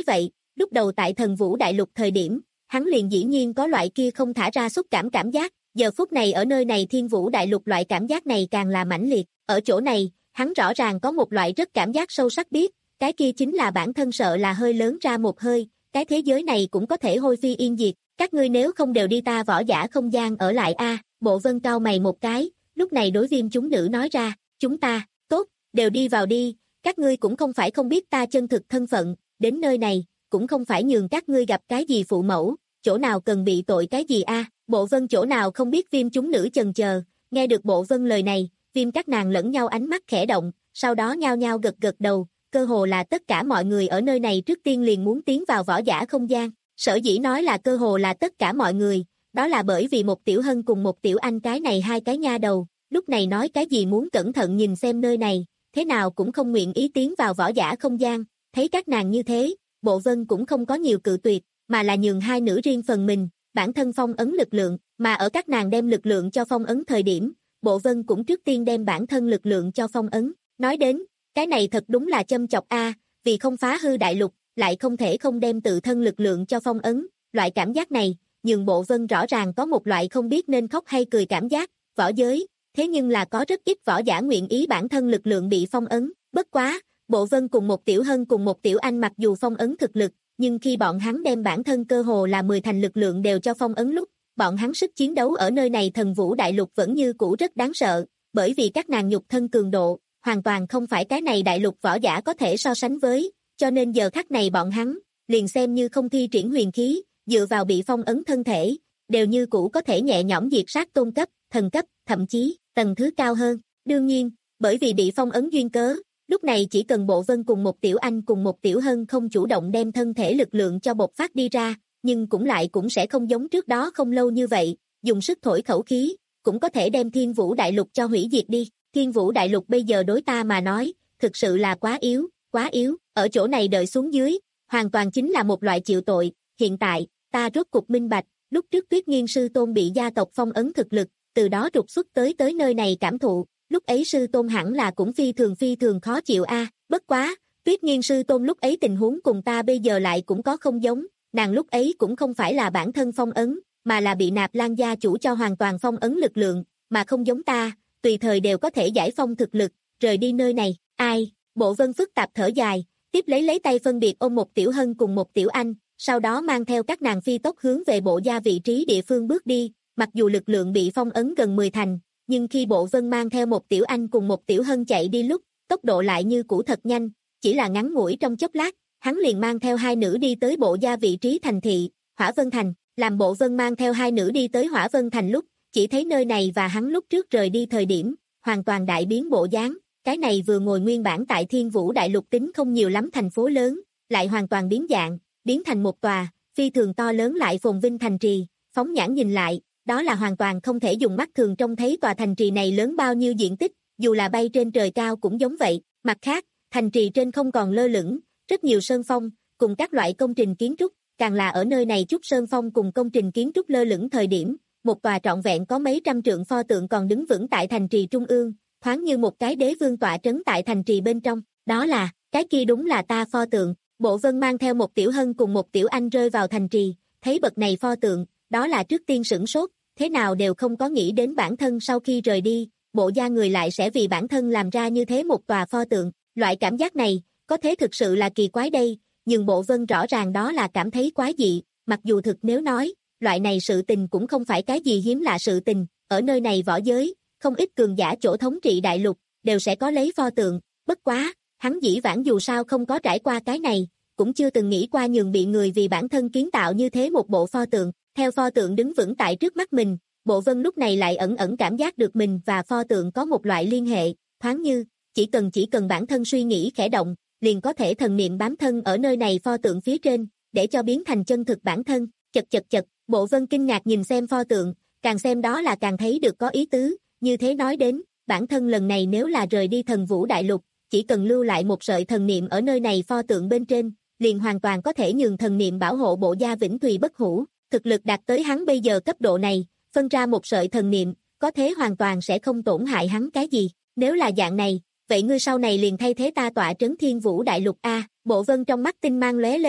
lúc đầu tại Thần Vũ Đại Lục thời điểm, hắn liền dĩ nhiên có loại kia không thả ra xúc cảm cảm giác, giờ phút này ở nơi này Thiên Vũ Đại Lục loại cảm giác này càng là mãnh liệt, ở chỗ này, hắn rõ ràng có một loại rất cảm giác sâu sắc biết, cái kia chính là bản thân sợ là hơi lớn ra một hơi, cái thế giới này cũng có thể hôi phi yên diệt, các ngươi nếu không đều đi ta võ giả không gian ở lại a. Bộ Vân cau mày một cái, lúc này đối Viêm chúng nữ nói ra, chúng ta, tốt, đều đi vào đi, các ngươi cũng không phải không biết ta chân thực thân phận, đến nơi này, cũng không phải nhường các ngươi gặp cái gì phụ mẫu, chỗ nào cần bị tội cái gì a. Bộ Vân chỗ nào không biết Viêm chúng nữ chần chờ, nghe được Bộ Vân lời này, Viêm các nàng lẫn nhau ánh mắt khẽ động, sau đó nhao nhao gật gật đầu, cơ hồ là tất cả mọi người ở nơi này trước tiên liền muốn tiến vào võ giả không gian, sở dĩ nói là cơ hồ là tất cả mọi người, đó là bởi vì một Tiểu Hân cùng một Tiểu Anh cái này hai cái nha đầu, lúc này nói cái gì muốn cẩn thận nhìn xem nơi này, thế nào cũng không nguyện ý tiến vào võ giả không gian, thấy các nàng như thế, Bộ Vân cũng không có nhiều cự tuyệt, mà là nhường hai nữ riêng phần mình, bản thân phong ấn lực lượng, mà ở các nàng đem lực lượng cho phong ấn thời điểm, Bộ Vân cũng trước tiên đem bản thân lực lượng cho phong ấn, nói đến, cái này thật đúng là châm chọc a, vì không phá hư đại lục, lại không thể không đem tự thân lực lượng cho phong ấn, loại cảm giác này, nhưng Bộ Vân rõ ràng có một loại không biết nên khóc hay cười cảm giác, võ giới, thế nhưng là có rất ít võ giả nguyện ý bản thân lực lượng bị phong ấn, bất quá, Bộ Vân cùng một Tiểu Hân cùng một Tiểu Anh mặc dù phong ấn thực lực, nhưng khi bọn hắn đem bản thân cơ hồ là mười thành lực lượng đều cho phong ấn lúc, bọn hắn sức chiến đấu ở nơi này Thần Vũ Đại Lục vẫn như cũ rất đáng sợ, bởi vì các nàng nhục thân cường độ, hoàn toàn không phải cái này đại lục võ giả có thể so sánh với, cho nên giờ khắc này bọn hắn, liền xem như không thi triển huyền khí, dựa vào bị phong ấn thân thể, đều như cũ có thể nhẹ nhõm diệt sát tôn cấp, thần cấp, thậm chí, tầng thứ cao hơn. Đương nhiên, bởi vì bị phong ấn duyên cớ, lúc này chỉ cần Bộ Vân cùng một Tiểu Anh cùng một Tiểu Hân không chủ động đem thân thể lực lượng cho bộc phát đi ra, nhưng cũng lại cũng sẽ không giống trước đó không lâu như vậy, dùng sức thổi khẩu khí, cũng có thể đem Thiên Vũ Đại Lục cho hủy diệt đi. Thiên Vũ Đại Lục bây giờ đối ta mà nói, thực sự là quá yếu, quá yếu, ở chỗ này đợi xuống dưới, hoàn toàn chính là một loại chịu tội, hiện tại, ta rốt cục minh bạch, lúc trước Tuyết Nghiên sư tôn bị gia tộc phong ấn thực lực, từ đó trục xuất tới tới nơi này cảm thụ, lúc ấy sư tôn hẳn là cũng phi thường phi thường khó chịu a, bất quá, Tuyết Nghiên sư tôn lúc ấy tình huống cùng ta bây giờ lại cũng có không giống, nàng lúc ấy cũng không phải là bản thân phong ấn, mà là bị Nạp Lan gia chủ cho hoàn toàn phong ấn lực lượng, mà không giống ta, tùy thời đều có thể giải phong thực lực, rời đi nơi này, ai, Bộ Vân phức tạp thở dài, tiếp lấy lấy tay phân biệt ôm một Tiểu Hân cùng một Tiểu Anh, sau đó mang theo các nàng phi tốc hướng về bộ gia vị trí địa phương bước đi, mặc dù lực lượng bị phong ấn gần mười thành, nhưng khi Bộ Vân mang theo một Tiểu Anh cùng một Tiểu Hân chạy đi lúc, tốc độ lại như cũ thật nhanh, chỉ là ngắn ngủi trong chốc lát, hắn liền mang theo hai nữ đi tới bộ gia vị trí thành thị, Hỏa Vân Thành, làm Bộ Vân mang theo hai nữ đi tới Hỏa Vân Thành lúc, chỉ thấy nơi này và hắn lúc trước rời đi thời điểm, hoàn toàn đại biến bộ dáng, cái này vừa ngồi nguyên bản tại Thiên Vũ Đại Lục tính không nhiều lắm thành phố lớn, lại hoàn toàn biến dạng, biến thành một tòa, phi thường to lớn lại phồn vinh thành trì, phóng nhãn nhìn lại, đó là hoàn toàn không thể dùng mắt thường trông thấy tòa thành trì này lớn bao nhiêu diện tích, dù là bay trên trời cao cũng giống vậy, mặt khác, thành trì trên không còn lơ lửng, rất nhiều sơn phong, cùng các loại công trình kiến trúc, càng là ở nơi này chút sơn phong cùng công trình kiến trúc lơ lửng thời điểm, một tòa trọn vẹn có mấy trăm trượng pho tượng còn đứng vững tại thành trì trung ương, thoáng như một cái đế vương tọa trấn tại thành trì bên trong, đó là, cái kia đúng là ta pho tượng. Bộ Vân mang theo một Tiểu Hân cùng một Tiểu Anh rơi vào thành trì, thấy bậc này pho tượng, đó là trước tiên sửng sốt, thế nào đều không có nghĩ đến bản thân sau khi rời đi, bộ gia người lại sẽ vì bản thân làm ra như thế một tòa pho tượng, loại cảm giác này, có thế thực sự là kỳ quái đây, nhưng Bộ Vân rõ ràng đó là cảm thấy quái dị, mặc dù thực nếu nói, loại này sự tình cũng không phải cái gì hiếm lạ sự tình, ở nơi này võ giới, không ít cường giả chỗ thống trị đại lục, đều sẽ có lấy pho tượng, bất quá, hắn dĩ vãng dù sao không có trải qua cái này, cũng chưa từng nghĩ qua nhường bị người vì bản thân kiến tạo như thế một bộ pho tượng, theo pho tượng đứng vững tại trước mắt mình, Bộ Vân lúc này lại ẩn ẩn cảm giác được mình và pho tượng có một loại liên hệ, thoáng như, chỉ cần chỉ cần bản thân suy nghĩ khẽ động, liền có thể thần niệm bám thân ở nơi này pho tượng phía trên, để cho biến thành chân thực bản thân, chật chật chật, Bộ Vân kinh ngạc nhìn xem pho tượng, càng xem đó là càng thấy được có ý tứ, như thế nói đến, bản thân lần này nếu là rời đi Thần Vũ Đại Lục, chỉ cần lưu lại một sợi thần niệm ở nơi này pho tượng bên trên, liền hoàn toàn có thể nhường thần niệm bảo hộ bộ gia vĩnh thùy bất hủ, thực lực đạt tới hắn bây giờ cấp độ này, phân ra một sợi thần niệm, có thế hoàn toàn sẽ không tổn hại hắn cái gì, nếu là dạng này, vậy ngươi sau này liền thay thế ta tọa trấn Thiên Vũ Đại Lục a. Bộ Vân trong mắt tinh mang lóe lên,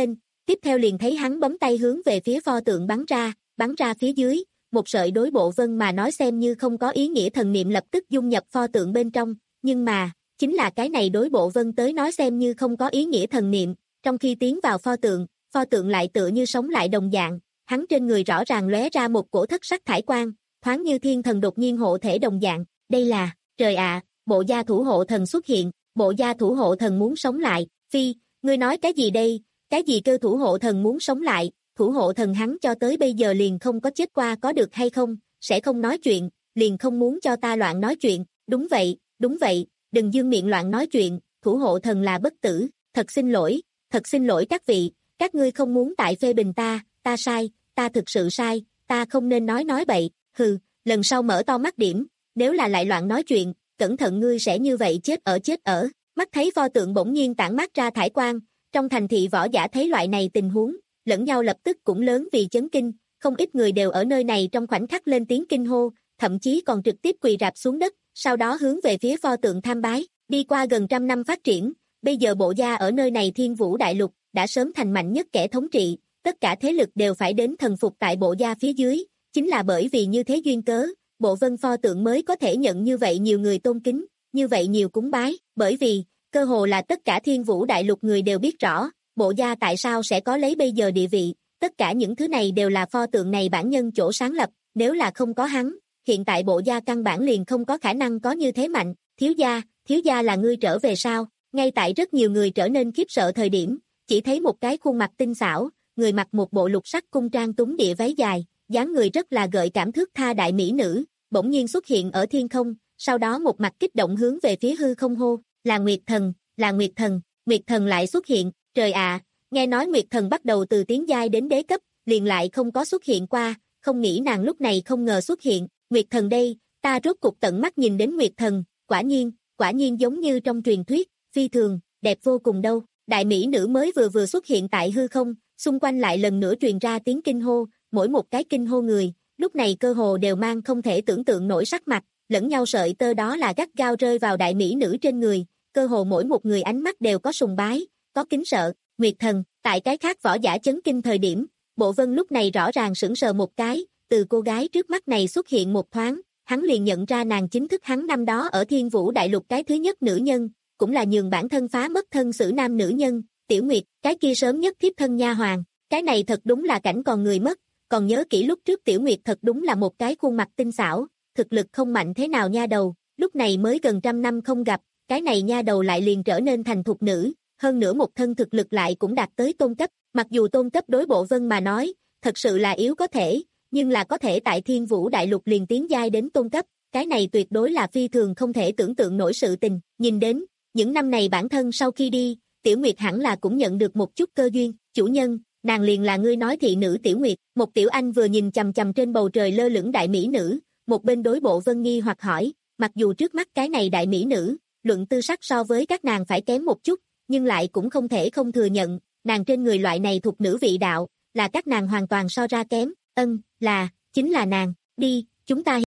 tiếp theo liền thấy hắn bấm tay hướng về phía pho tượng bắn ra, bắn ra phía dưới, một sợi đối bộ vân mà nói xem như không có ý nghĩa thần niệm lập tức dung nhập pho tượng bên trong, nhưng mà, chính là cái này đối bộ vân tới nói xem như không có ý nghĩa thần niệm, trong khi tiến vào pho tượng, pho tượng lại tựa như sống lại đồng dạng, hắn trên người rõ ràng lóe ra một cổ thất sắc thải quang, thoáng như thiên thần đột nhiên hộ thể đồng dạng, đây là, trời ạ, bộ gia thủ hộ thần xuất hiện, bộ gia thủ hộ thần muốn sống lại, phi, ngươi nói cái gì đây, cái gì kêu thủ hộ thần muốn sống lại, thủ hộ thần hắn cho tới bây giờ liền không có chết qua có được hay không, sẽ không nói chuyện, liền không muốn cho ta loạn nói chuyện, đúng vậy, đúng vậy, đừng dương miệng loạn nói chuyện, thủ hộ thần là bất tử, thật xin lỗi, thật xin lỗi các vị, các ngươi không muốn tại phê bình ta, ta sai, ta thực sự sai, ta không nên nói nói bậy, hừ, lần sau mở to mắt điểm, nếu là lại loạn nói chuyện, cẩn thận ngươi sẽ như vậy chết ở chết ở, mắt thấy pho tượng bỗng nhiên tản mát ra thải quang, trong thành thị võ giả thấy loại này tình huống, lẫn nhau lập tức cũng lớn vì chấn kinh, không ít người đều ở nơi này trong khoảnh khắc lên tiếng kinh hô, thậm chí còn trực tiếp quỳ rạp xuống đất, sau đó hướng về phía pho tượng tham bái, đi qua gần trăm năm phát triển, bây giờ bộ gia ở nơi này Thiên Vũ Đại Lục, đã sớm thành mạnh nhất kẻ thống trị, tất cả thế lực đều phải đến thần phục tại bộ gia phía dưới, chính là bởi vì như thế duyên cớ, bộ vân pho tượng mới có thể nhận như vậy nhiều người tôn kính, như vậy nhiều cúng bái, bởi vì, cơ hồ là tất cả Thiên Vũ Đại Lục người đều biết rõ, bộ gia tại sao sẽ có lấy bây giờ địa vị, tất cả những thứ này đều là pho tượng này bản nhân chỗ sáng lập, nếu là không có hắn, hiện tại bộ gia căn bản liền không có khả năng có như thế mạnh, thiếu gia, thiếu gia là ngươi trở về sao, ngay tại rất nhiều người trở nên khiếp sợ thời điểm, chỉ thấy một cái khuôn mặt tinh xảo, người mặc một bộ lục sắc cung trang túng địa váy dài, dáng người rất là gợi cảm thước tha đại mỹ nữ, bỗng nhiên xuất hiện ở thiên không, sau đó một mặt kích động hướng về phía hư không hô, là Nguyệt Thần, là Nguyệt Thần, Nguyệt Thần lại xuất hiện, trời ạ, nghe nói Nguyệt Thần bắt đầu từ tiến giai đến đế cấp, liền lại không có xuất hiện qua, không nghĩ nàng lúc này không ngờ xuất hiện, Nguyệt Thần đây, ta rốt cục tận mắt nhìn đến Nguyệt Thần, quả nhiên, quả nhiên giống như trong truyền thuyết, phi thường, đẹp vô cùng đâu, đại mỹ nữ mới vừa vừa xuất hiện tại hư không, xung quanh lại lần nữa truyền ra tiếng kinh hô, mỗi một cái kinh hô người, lúc này cơ hồ đều mang không thể tưởng tượng nổi sắc mặt, lẫn nhau sợi tơ đó là gắt gao rơi vào đại mỹ nữ trên người, cơ hồ mỗi một người ánh mắt đều có sùng bái, có kính sợ, Nguyệt Thần, tại cái khác võ giả chấn kinh thời điểm, Bộ Vân lúc này rõ ràng sững sờ một cái, từ cô gái trước mắt này xuất hiện một thoáng, hắn liền nhận ra nàng chính thức hắn năm đó ở Thiên Vũ Đại Lục cái thứ nhất nữ nhân, cũng là nhường bản thân phá mất thân xử nam nữ nhân, Tiểu Nguyệt, cái kia sớm nhất thiếp thân nha hoàng, cái này thật đúng là cảnh còn người mất, còn nhớ kỹ lúc trước Tiểu Nguyệt thật đúng là một cái khuôn mặt tinh xảo, thực lực không mạnh thế nào nha đầu, lúc này mới gần trăm năm không gặp, cái này nha đầu lại liền trở nên thành thục nữ, hơn nữa một thân thực lực lại cũng đạt tới tôn cấp, mặc dù tôn cấp đối Bộ Vân mà nói, thật sự là yếu có thể, nhưng là có thể tại Thiên Vũ Đại Lục liền tiến giai đến tôn cấp, cái này tuyệt đối là phi thường không thể tưởng tượng nổi sự tình, nhìn đến, những năm này bản thân sau khi đi, Tiểu Nguyệt hẳn là cũng nhận được một chút cơ duyên, chủ nhân, nàng liền là ngươi nói thị nữ Tiểu Nguyệt, một tiểu anh vừa nhìn chằm chằm trên bầu trời lơ lửng đại mỹ nữ, một bên đối Bộ Vân nghi hoặc hỏi, mặc dù trước mắt cái này đại mỹ nữ, luận tư sắc so với các nàng phải kém một chút, nhưng lại cũng không thể không thừa nhận, nàng trên người loại này thuộc nữ vị đạo, là các nàng hoàn toàn so ra kém, ân, là, chính là nàng, đi, chúng ta.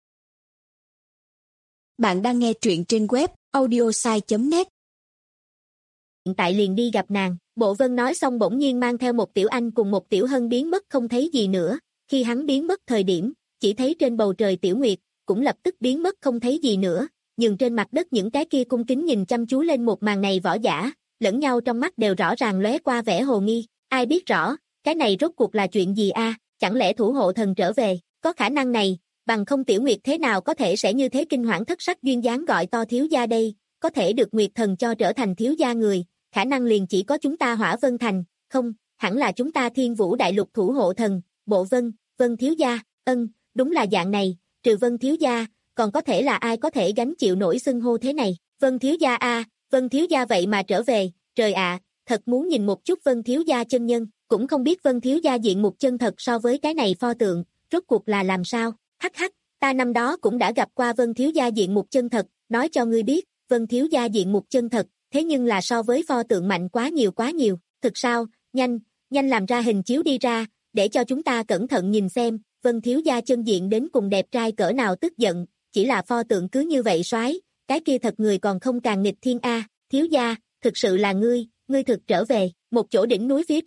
Bạn đang nghe truyện trên web audiosai chấm net. Hiện tại liền đi gặp nàng, Bộ Vân nói xong bỗng nhiên mang theo một tiểu anh cùng một tiểu hân biến mất không thấy gì nữa, khi hắn biến mất thời điểm, chỉ thấy trên bầu trời Tiểu Nguyệt, cũng lập tức biến mất không thấy gì nữa, nhưng trên mặt đất những cái kia cung kính nhìn chăm chú lên một màn này võ giả, lẫn nhau trong mắt đều rõ ràng lóe qua vẻ hồ nghi, ai biết rõ, cái này rốt cuộc là chuyện gì a? Chẳng lẽ thủ hộ thần trở về, có khả năng này, bằng không Tiểu Nguyệt thế nào có thể sẽ như thế kinh hoảng thất sắc duyên dáng gọi to thiếu gia đây, có thể được Nguyệt thần cho trở thành thiếu gia người, khả năng liền chỉ có chúng ta Hỏa Vân Thành, không, hẳn là chúng ta Thiên Vũ Đại Lục thủ hộ thần, Bộ Vân, Vân thiếu gia, ân, đúng là dạng này, trừ Vân thiếu gia, còn có thể là ai có thể gánh chịu nổi xưng hô thế này, Vân thiếu gia a, Vân thiếu gia vậy mà trở về, trời ạ, thật muốn nhìn một chút Vân thiếu gia chân nhân, cũng không biết Vân thiếu gia diện mục chân thật so với cái này pho tượng, rốt cuộc là làm sao, hắc hắc, ta năm đó cũng đã gặp qua Vân thiếu gia diện mục chân thật, nói cho ngươi biết, Vân thiếu gia diện mục chân thật, thế nhưng là so với pho tượng mạnh quá nhiều quá nhiều, thực sao, nhanh, nhanh làm ra hình chiếu đi ra, để cho chúng ta cẩn thận nhìn xem, Vân thiếu gia chân diện đến cùng đẹp trai cỡ nào tức giận, chỉ là pho tượng cứ như vậy soái, cái kia thật người còn không càng nghịch thiên a, thiếu gia, thực sự là ngươi, ngươi thực trở về, một chỗ đỉnh núi phía trên,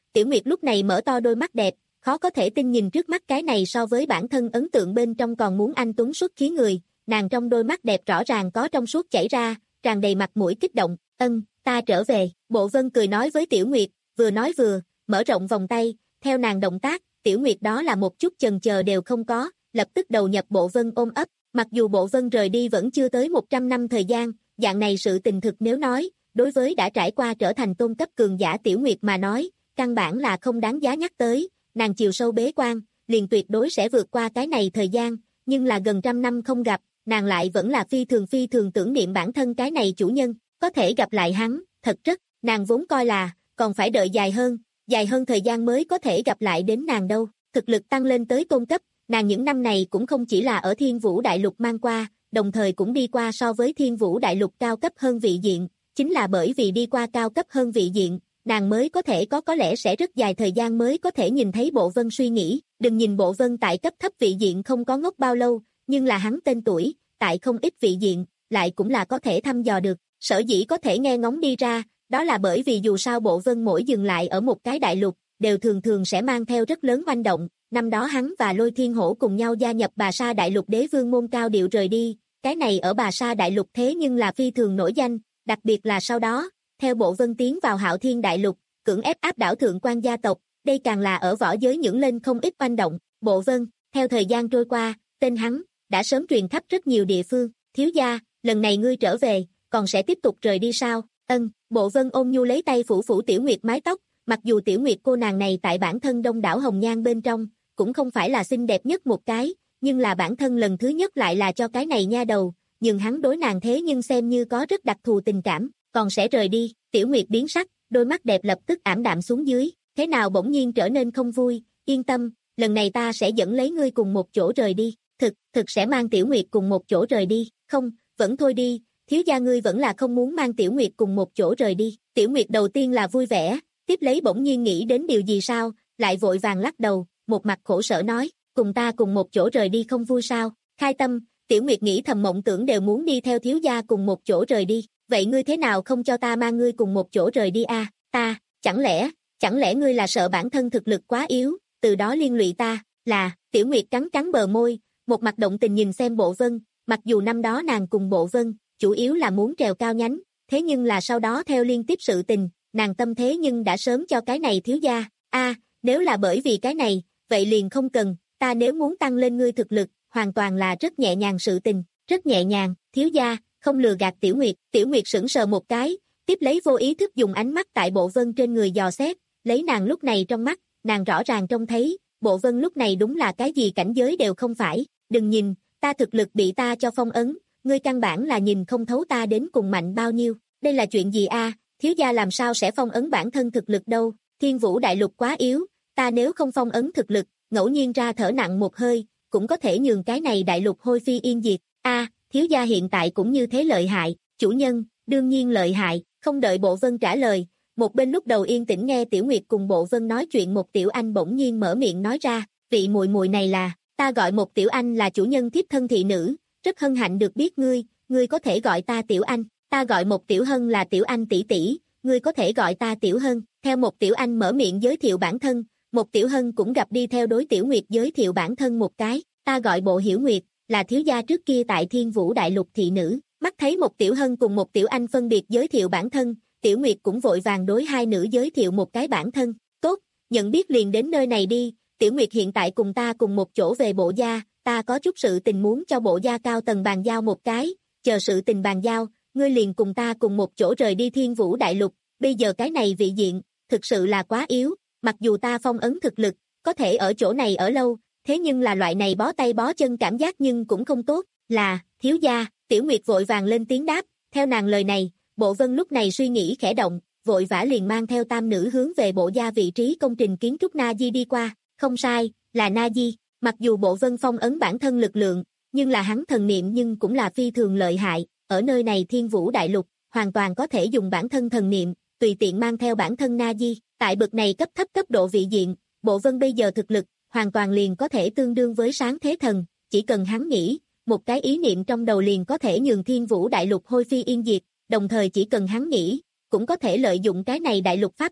Tiểu Nguyệt lúc này mở to đôi mắt đẹp, khó có thể tin nhìn trước mắt cái này so với bản thân ấn tượng bên trong còn muốn anh tuấn xuất khí người, nàng trong đôi mắt đẹp rõ ràng có trong suốt chảy ra, tràn đầy mặt mũi kích động, ân, ta trở về, Bộ Vân cười nói với Tiểu Nguyệt, vừa nói vừa, mở rộng vòng tay, theo nàng động tác, Tiểu Nguyệt đó là một chút chần chờ đều không có, lập tức đầu nhập Bộ Vân ôm ấp, mặc dù Bộ Vân rời đi vẫn chưa tới một trăm năm thời gian, dạng này sự tình thực nếu nói, đối với đã trải qua trở thành tôn cấp cường giả Tiểu Nguyệt mà nói, căn bản là không đáng giá nhắc tới, nàng chiều sâu bế quan, liền tuyệt đối sẽ vượt qua cái này thời gian, nhưng là gần trăm năm không gặp, nàng lại vẫn là phi thường phi thường tưởng niệm bản thân cái này chủ nhân, có thể gặp lại hắn, thật rất, nàng vốn coi là, còn phải đợi dài hơn, dài hơn thời gian mới có thể gặp lại đến nàng đâu, thực lực tăng lên tới tôn cấp, nàng những năm này cũng không chỉ là ở Thiên Vũ Đại Lục mang qua, đồng thời cũng đi qua so với Thiên Vũ Đại Lục cao cấp hơn vị diện, chính là bởi vì đi qua cao cấp hơn vị diện, nàng mới có thể có có lẽ sẽ rất dài thời gian mới có thể nhìn thấy Bộ Vân suy nghĩ, đừng nhìn Bộ Vân tại cấp thấp vị diện không có ngốc bao lâu, nhưng là hắn tên tuổi, tại không ít vị diện, lại cũng là có thể thăm dò được, sở dĩ có thể nghe ngóng đi ra, đó là bởi vì dù sao Bộ Vân mỗi dừng lại ở một cái đại lục, đều thường thường sẽ mang theo rất lớn oanh động, năm đó hắn và Lôi Thiên Hổ cùng nhau gia nhập Bà Sa Đại Lục đế vương môn cao điệu rời đi, cái này ở Bà Sa Đại Lục thế nhưng là phi thường nổi danh, đặc biệt là sau đó, theo Bộ Vân tiến vào Hạo Thiên Đại Lục, cưỡng ép áp đảo thượng quan gia tộc, đây càng là ở võ giới nhưỡng lên không ít oanh động, Bộ Vân, theo thời gian trôi qua, tên hắn, đã sớm truyền khắp rất nhiều địa phương, thiếu gia, lần này ngươi trở về, còn sẽ tiếp tục rời đi sao, ân, Bộ Vân ôn nhu lấy tay phủ phủ Tiểu Nguyệt mái tóc, mặc dù Tiểu Nguyệt cô nàng này tại bản thân đông đảo hồng nhan bên trong, cũng không phải là xinh đẹp nhất một cái, nhưng là bản thân lần thứ nhất lại là cho cái này nha đầu, nhưng hắn đối nàng thế nhưng xem như có rất đặc thù tình cảm, còn sẽ rời đi, Tiểu Nguyệt biến sắc, đôi mắt đẹp lập tức ảm đạm xuống dưới, thế nào bỗng nhiên trở nên không vui, yên tâm, lần này ta sẽ dẫn lấy ngươi cùng một chỗ rời đi, thực, thực sẽ mang Tiểu Nguyệt cùng một chỗ rời đi, không, vẫn thôi đi, thiếu gia ngươi vẫn là không muốn mang Tiểu Nguyệt cùng một chỗ rời đi, Tiểu Nguyệt đầu tiên là vui vẻ, tiếp lấy bỗng nhiên nghĩ đến điều gì sao, lại vội vàng lắc đầu, một mặt khổ sở nói, cùng ta cùng một chỗ rời đi không vui sao, khai tâm, Tiểu Nguyệt nghĩ thầm mộng tưởng đều muốn đi theo thiếu gia cùng một chỗ rời đi, vậy ngươi thế nào không cho ta mang ngươi cùng một chỗ rời đi a? À? Ta, chẳng lẽ, chẳng lẽ ngươi là sợ bản thân thực lực quá yếu, từ đó liên lụy ta, là, Tiểu Nguyệt cắn cắn bờ môi, một mặt động tình nhìn xem Bộ Vân, mặc dù năm đó nàng cùng Bộ Vân, chủ yếu là muốn trèo cao nhánh, thế nhưng là sau đó theo liên tiếp sự tình, nàng tâm thế nhưng đã sớm cho cái này thiếu gia, a, à, nếu là bởi vì cái này, vậy liền không cần, ta nếu muốn tăng lên ngươi thực lực, hoàn toàn là rất nhẹ nhàng sự tình, rất nhẹ nhàng, thiếu gia, không lừa gạt Tiểu Nguyệt, Tiểu Nguyệt sững sờ một cái, tiếp lấy vô ý thức dùng ánh mắt tại Bộ Vân trên người dò xét, lấy nàng lúc này trong mắt, nàng rõ ràng trông thấy, Bộ Vân lúc này đúng là cái gì cảnh giới đều không phải, đừng nhìn, ta thực lực bị ta cho phong ấn, ngươi căn bản là nhìn không thấu ta đến cùng mạnh bao nhiêu, đây là chuyện gì a? Thiếu gia làm sao sẽ phong ấn bản thân thực lực đâu, Thiên Vũ Đại Lục quá yếu, ta nếu không phong ấn thực lực, ngẫu nhiên ra thở nặng một hơi, cũng có thể nhường cái này đại lục hôi phi yên diệt, a, thiếu gia hiện tại cũng như thế lợi hại, chủ nhân, đương nhiên lợi hại, không đợi Bộ Vân trả lời, một bên lúc đầu yên tĩnh nghe Tiểu Nguyệt cùng Bộ Vân nói chuyện một Tiểu Anh bỗng nhiên mở miệng nói ra, vị muội muội này là, ta gọi một Tiểu Anh là chủ nhân thiếp thân thị nữ, rất hân hạnh được biết ngươi, ngươi có thể gọi ta Tiểu Anh, ta gọi một Tiểu Hân là Tiểu Anh tỷ tỷ, ngươi có thể gọi ta Tiểu Hân, theo một Tiểu Anh mở miệng giới thiệu bản thân, một Tiểu Hân cũng gặp đi theo đối Tiểu Nguyệt giới thiệu bản thân một cái, ta gọi Bộ Hiểu Nguyệt, là thiếu gia trước kia tại Thiên Vũ Đại Lục thị nữ, mắt thấy một Tiểu Hân cùng một Tiểu Anh phân biệt giới thiệu bản thân, Tiểu Nguyệt cũng vội vàng đối hai nữ giới thiệu một cái bản thân, tốt, nhận biết liền đến nơi này đi, Tiểu Nguyệt hiện tại cùng ta cùng một chỗ về Bộ gia, ta có chút sự tình muốn cho Bộ gia cao tầng bàn giao một cái, chờ sự tình bàn giao, ngươi liền cùng ta cùng một chỗ rời đi Thiên Vũ Đại Lục, bây giờ cái này vị diện, thực sự là quá yếu, mặc dù ta phong ấn thực lực, có thể ở chỗ này ở lâu, thế nhưng là loại này bó tay bó chân cảm giác nhưng cũng không tốt, là, thiếu gia, Tiểu Nguyệt vội vàng lên tiếng đáp, theo nàng lời này, Bộ Vân lúc này suy nghĩ khẽ động, vội vã liền mang theo tam nữ hướng về Bộ gia vị trí công trình kiến trúc Na Di đi qua, không sai, là Na Di, mặc dù Bộ Vân phong ấn bản thân lực lượng, nhưng là hắn thần niệm nhưng cũng là phi thường lợi hại, ở nơi này Thiên Vũ Đại Lục, hoàn toàn có thể dùng bản thân thần niệm, tùy tiện mang theo bản thân Na Di, tại bậc này cấp thấp cấp độ vị diện, Bộ Vân bây giờ thực lực, hoàn toàn liền có thể tương đương với sáng thế thần, chỉ cần hắn nghĩ, một cái ý niệm trong đầu liền có thể nhường Thiên Vũ Đại Lục hôi phi yên diệt, đồng thời chỉ cần hắn nghĩ, cũng có thể lợi dụng cái này đại lục pháp tắc,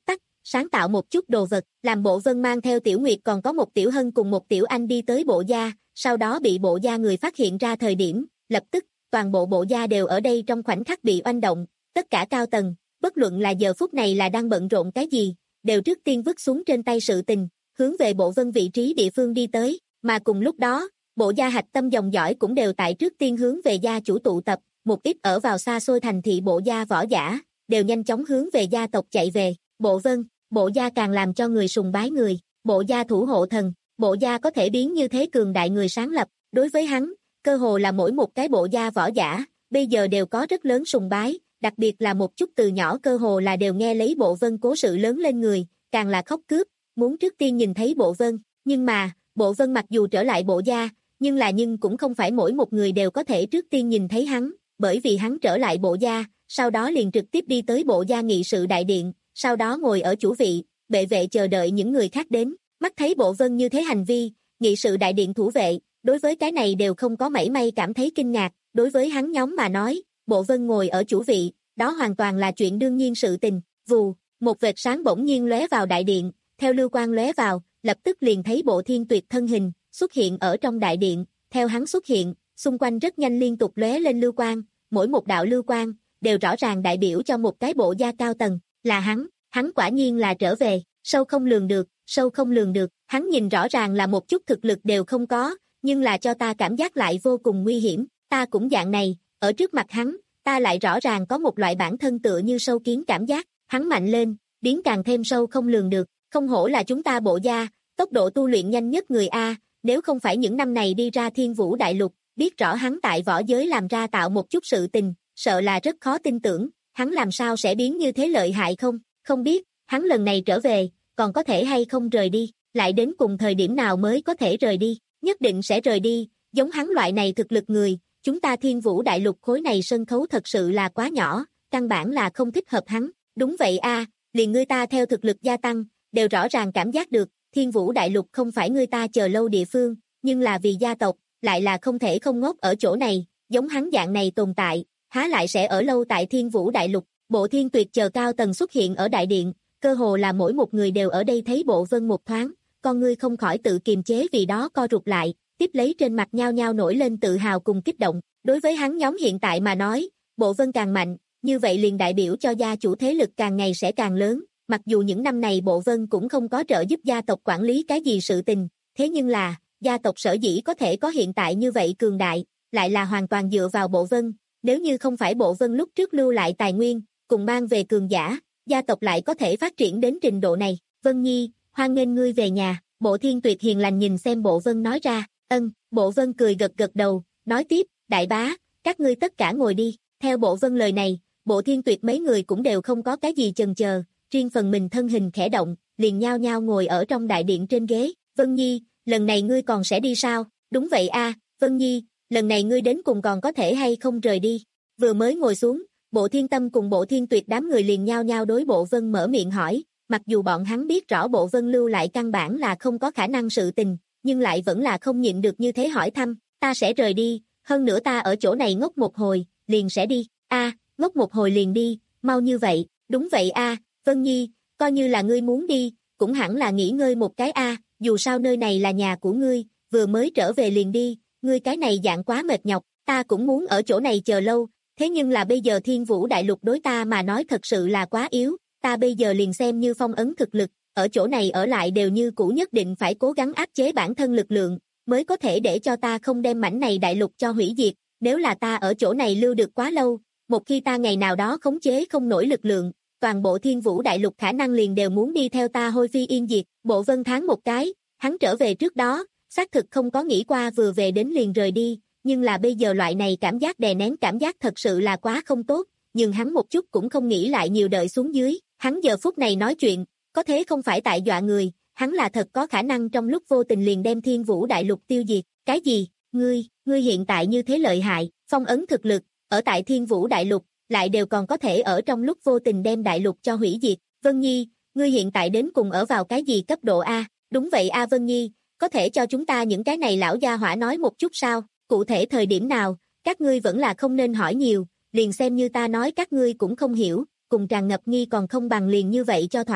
sáng tạo một chút đồ vật, làm Bộ Vân mang theo Tiểu Nguyệt còn có một Tiểu Hân cùng một Tiểu Anh đi tới bộ gia, sau đó bị bộ gia người phát hiện ra thời điểm, lập tức, toàn bộ bộ gia đều ở đây trong khoảnh khắc bị oanh động, tất cả cao tầng, bất luận là giờ phút này là đang bận rộn cái gì, đều trước tiên vứt xuống trên tay sự tình, hướng về Bộ Vân vị trí địa phương đi tới, mà cùng lúc đó, bộ gia hạch tâm dòng dõi cũng đều tại trước tiên hướng về gia chủ tụ tập, một ít ở vào xa xôi thành thị bộ gia võ giả, đều nhanh chóng hướng về gia tộc chạy về, Bộ Vân, bộ gia càng làm cho người sùng bái người, bộ gia thủ hộ thần, bộ gia có thể biến như thế cường đại người sáng lập, đối với hắn, cơ hồ là mỗi một cái bộ gia võ giả, bây giờ đều có rất lớn sùng bái, đặc biệt là một chút từ nhỏ cơ hồ là đều nghe lấy Bộ Vân cố sự lớn lên người, càng là khóc cướp, muốn trước tiên nhìn thấy Bộ Vân, nhưng mà, Bộ Vân mặc dù trở lại bộ gia, nhưng là nhưng cũng không phải mỗi một người đều có thể trước tiên nhìn thấy hắn, bởi vì hắn trở lại bộ gia, sau đó liền trực tiếp đi tới bộ gia nghị sự đại điện, sau đó ngồi ở chủ vị, bệ vệ chờ đợi những người khác đến, mắt thấy Bộ Vân như thế hành vi, nghị sự đại điện thủ vệ, đối với cái này đều không có mảy may cảm thấy kinh ngạc, đối với hắn nhóm mà nói, Bộ Vân ngồi ở chủ vị, đó hoàn toàn là chuyện đương nhiên sự tình, vù, một vệt sáng bỗng nhiên lóe vào đại điện, theo lưu quang lóe vào, lập tức liền thấy Bộ Thiên Tuyệt thân hình, xuất hiện ở trong đại điện, theo hắn xuất hiện, xung quanh rất nhanh liên tục lóe lên lưu quang, mỗi một đạo lưu quang, đều rõ ràng đại biểu cho một cái bộ gia cao tầng, là hắn, hắn quả nhiên là trở về, sâu không lường được, sâu không lường được, hắn nhìn rõ ràng là một chút thực lực đều không có, nhưng là cho ta cảm giác lại vô cùng nguy hiểm, ta cũng dạng này, ở trước mặt hắn, ta lại rõ ràng có một loại bản thân tựa như sâu kiến cảm giác, hắn mạnh lên, biến càng thêm sâu không lường được, không hổ là chúng ta bộ gia, tốc độ tu luyện nhanh nhất người A, nếu không phải những năm này đi ra Thiên Vũ Đại Lục, biết rõ hắn tại võ giới làm ra tạo một chút sự tình, sợ là rất khó tin tưởng, hắn làm sao sẽ biến như thế lợi hại không, không biết, hắn lần này trở về, còn có thể hay không rời đi, lại đến cùng thời điểm nào mới có thể rời đi, nhất định sẽ rời đi, giống hắn loại này thực lực người, chúng ta Thiên Vũ Đại Lục khối này sân khấu thật sự là quá nhỏ, căn bản là không thích hợp hắn, đúng vậy a, liền ngươi ta theo thực lực gia tăng, đều rõ ràng cảm giác được, Thiên Vũ Đại Lục không phải ngươi ta chờ lâu địa phương, nhưng là vì gia tộc, lại là không thể không ngốc ở chỗ này, giống hắn dạng này tồn tại, há lại sẽ ở lâu tại Thiên Vũ Đại Lục, Bộ Thiên Tuyệt chờ cao tầng xuất hiện ở đại điện, cơ hồ là mỗi một người đều ở đây thấy Bộ Vân một thoáng, con ngươi không khỏi tự kiềm chế vì đó co rụt lại, tiếp lấy trên mặt nhao nhao nổi lên tự hào cùng kích động, đối với hắn nhóm hiện tại mà nói, Bộ Vân càng mạnh, như vậy liền đại biểu cho gia chủ thế lực càng ngày sẽ càng lớn. Mặc dù những năm này Bộ Vân cũng không có trợ giúp gia tộc quản lý cái gì sự tình, thế nhưng là, gia tộc sở dĩ có thể có hiện tại như vậy cường đại, lại là hoàn toàn dựa vào Bộ Vân, nếu như không phải Bộ Vân lúc trước lưu lại tài nguyên, cùng mang về cường giả, gia tộc lại có thể phát triển đến trình độ này. Vân Nhi, hoan nghênh ngươi về nhà, Bộ Thiên Tuyệt hiền lành nhìn xem Bộ Vân nói ra, ân, Bộ Vân cười gật gật đầu, nói tiếp, đại bá, các ngươi tất cả ngồi đi, theo Bộ Vân lời này, Bộ Thiên Tuyệt mấy người cũng đều không có cái gì chần chờ. Riêng phần mình thân hình khẽ động, liền nhao nhao ngồi ở trong đại điện trên ghế. Vân Nhi, lần này ngươi còn sẽ đi sao? Đúng vậy a, Vân Nhi, lần này ngươi đến cùng còn có thể hay không rời đi? Vừa mới ngồi xuống, Bộ Thiên Tâm cùng Bộ Thiên Tuyệt đám người liền nhao nhao đối Bộ Vân mở miệng hỏi, mặc dù bọn hắn biết rõ Bộ Vân lưu lại căn bản là không có khả năng sự tình, nhưng lại vẫn là không nhịn được như thế hỏi thăm, ta sẽ rời đi, hơn nữa ta ở chỗ này ngốc một hồi, liền sẽ đi. A, ngốc một hồi liền đi, mau như vậy, đúng vậy a. Vân Nhi, coi như là ngươi muốn đi, cũng hẳn là nghỉ ngơi một cái a, dù sao nơi này là nhà của ngươi, vừa mới trở về liền đi, ngươi cái này dạng quá mệt nhọc, ta cũng muốn ở chỗ này chờ lâu, thế nhưng là bây giờ Thiên Vũ Đại Lục đối ta mà nói thật sự là quá yếu, ta bây giờ liền xem như phong ấn thực lực, ở chỗ này ở lại đều như cũ nhất định phải cố gắng áp chế bản thân lực lượng, mới có thể để cho ta không đem mảnh này đại lục cho hủy diệt, nếu là ta ở chỗ này lưu được quá lâu, một khi ta ngày nào đó khống chế không nổi lực lượng, toàn bộ Thiên Vũ Đại Lục khả năng liền đều muốn đi theo ta hôi phi yên diệt. Bộ Vân tháng một cái, hắn trở về trước đó, xác thực không có nghĩ qua vừa về đến liền rời đi, nhưng là bây giờ loại này cảm giác đè nén cảm giác thật sự là quá không tốt, nhưng hắn một chút cũng không nghĩ lại nhiều đợi xuống dưới, hắn giờ phút này nói chuyện, có thế không phải tại dọa người, hắn là thật có khả năng trong lúc vô tình liền đem Thiên Vũ Đại Lục tiêu diệt. Cái gì? Ngươi, ngươi hiện tại như thế lợi hại, phong ấn thực lực, ở tại Thiên Vũ Đại Lục, lại đều còn có thể ở trong lúc vô tình đem đại lục cho hủy diệt. Vân Nhi, ngươi hiện tại đến cùng ở vào cái gì cấp độ A? Đúng vậy A Vân Nhi, có thể cho chúng ta những cái này lão gia hỏa nói một chút sao? Cụ thể thời điểm nào, các ngươi vẫn là không nên hỏi nhiều, liền xem như ta nói các ngươi cũng không hiểu, cùng tràn ngập nghi còn không bằng liền như vậy cho thỏa đáng.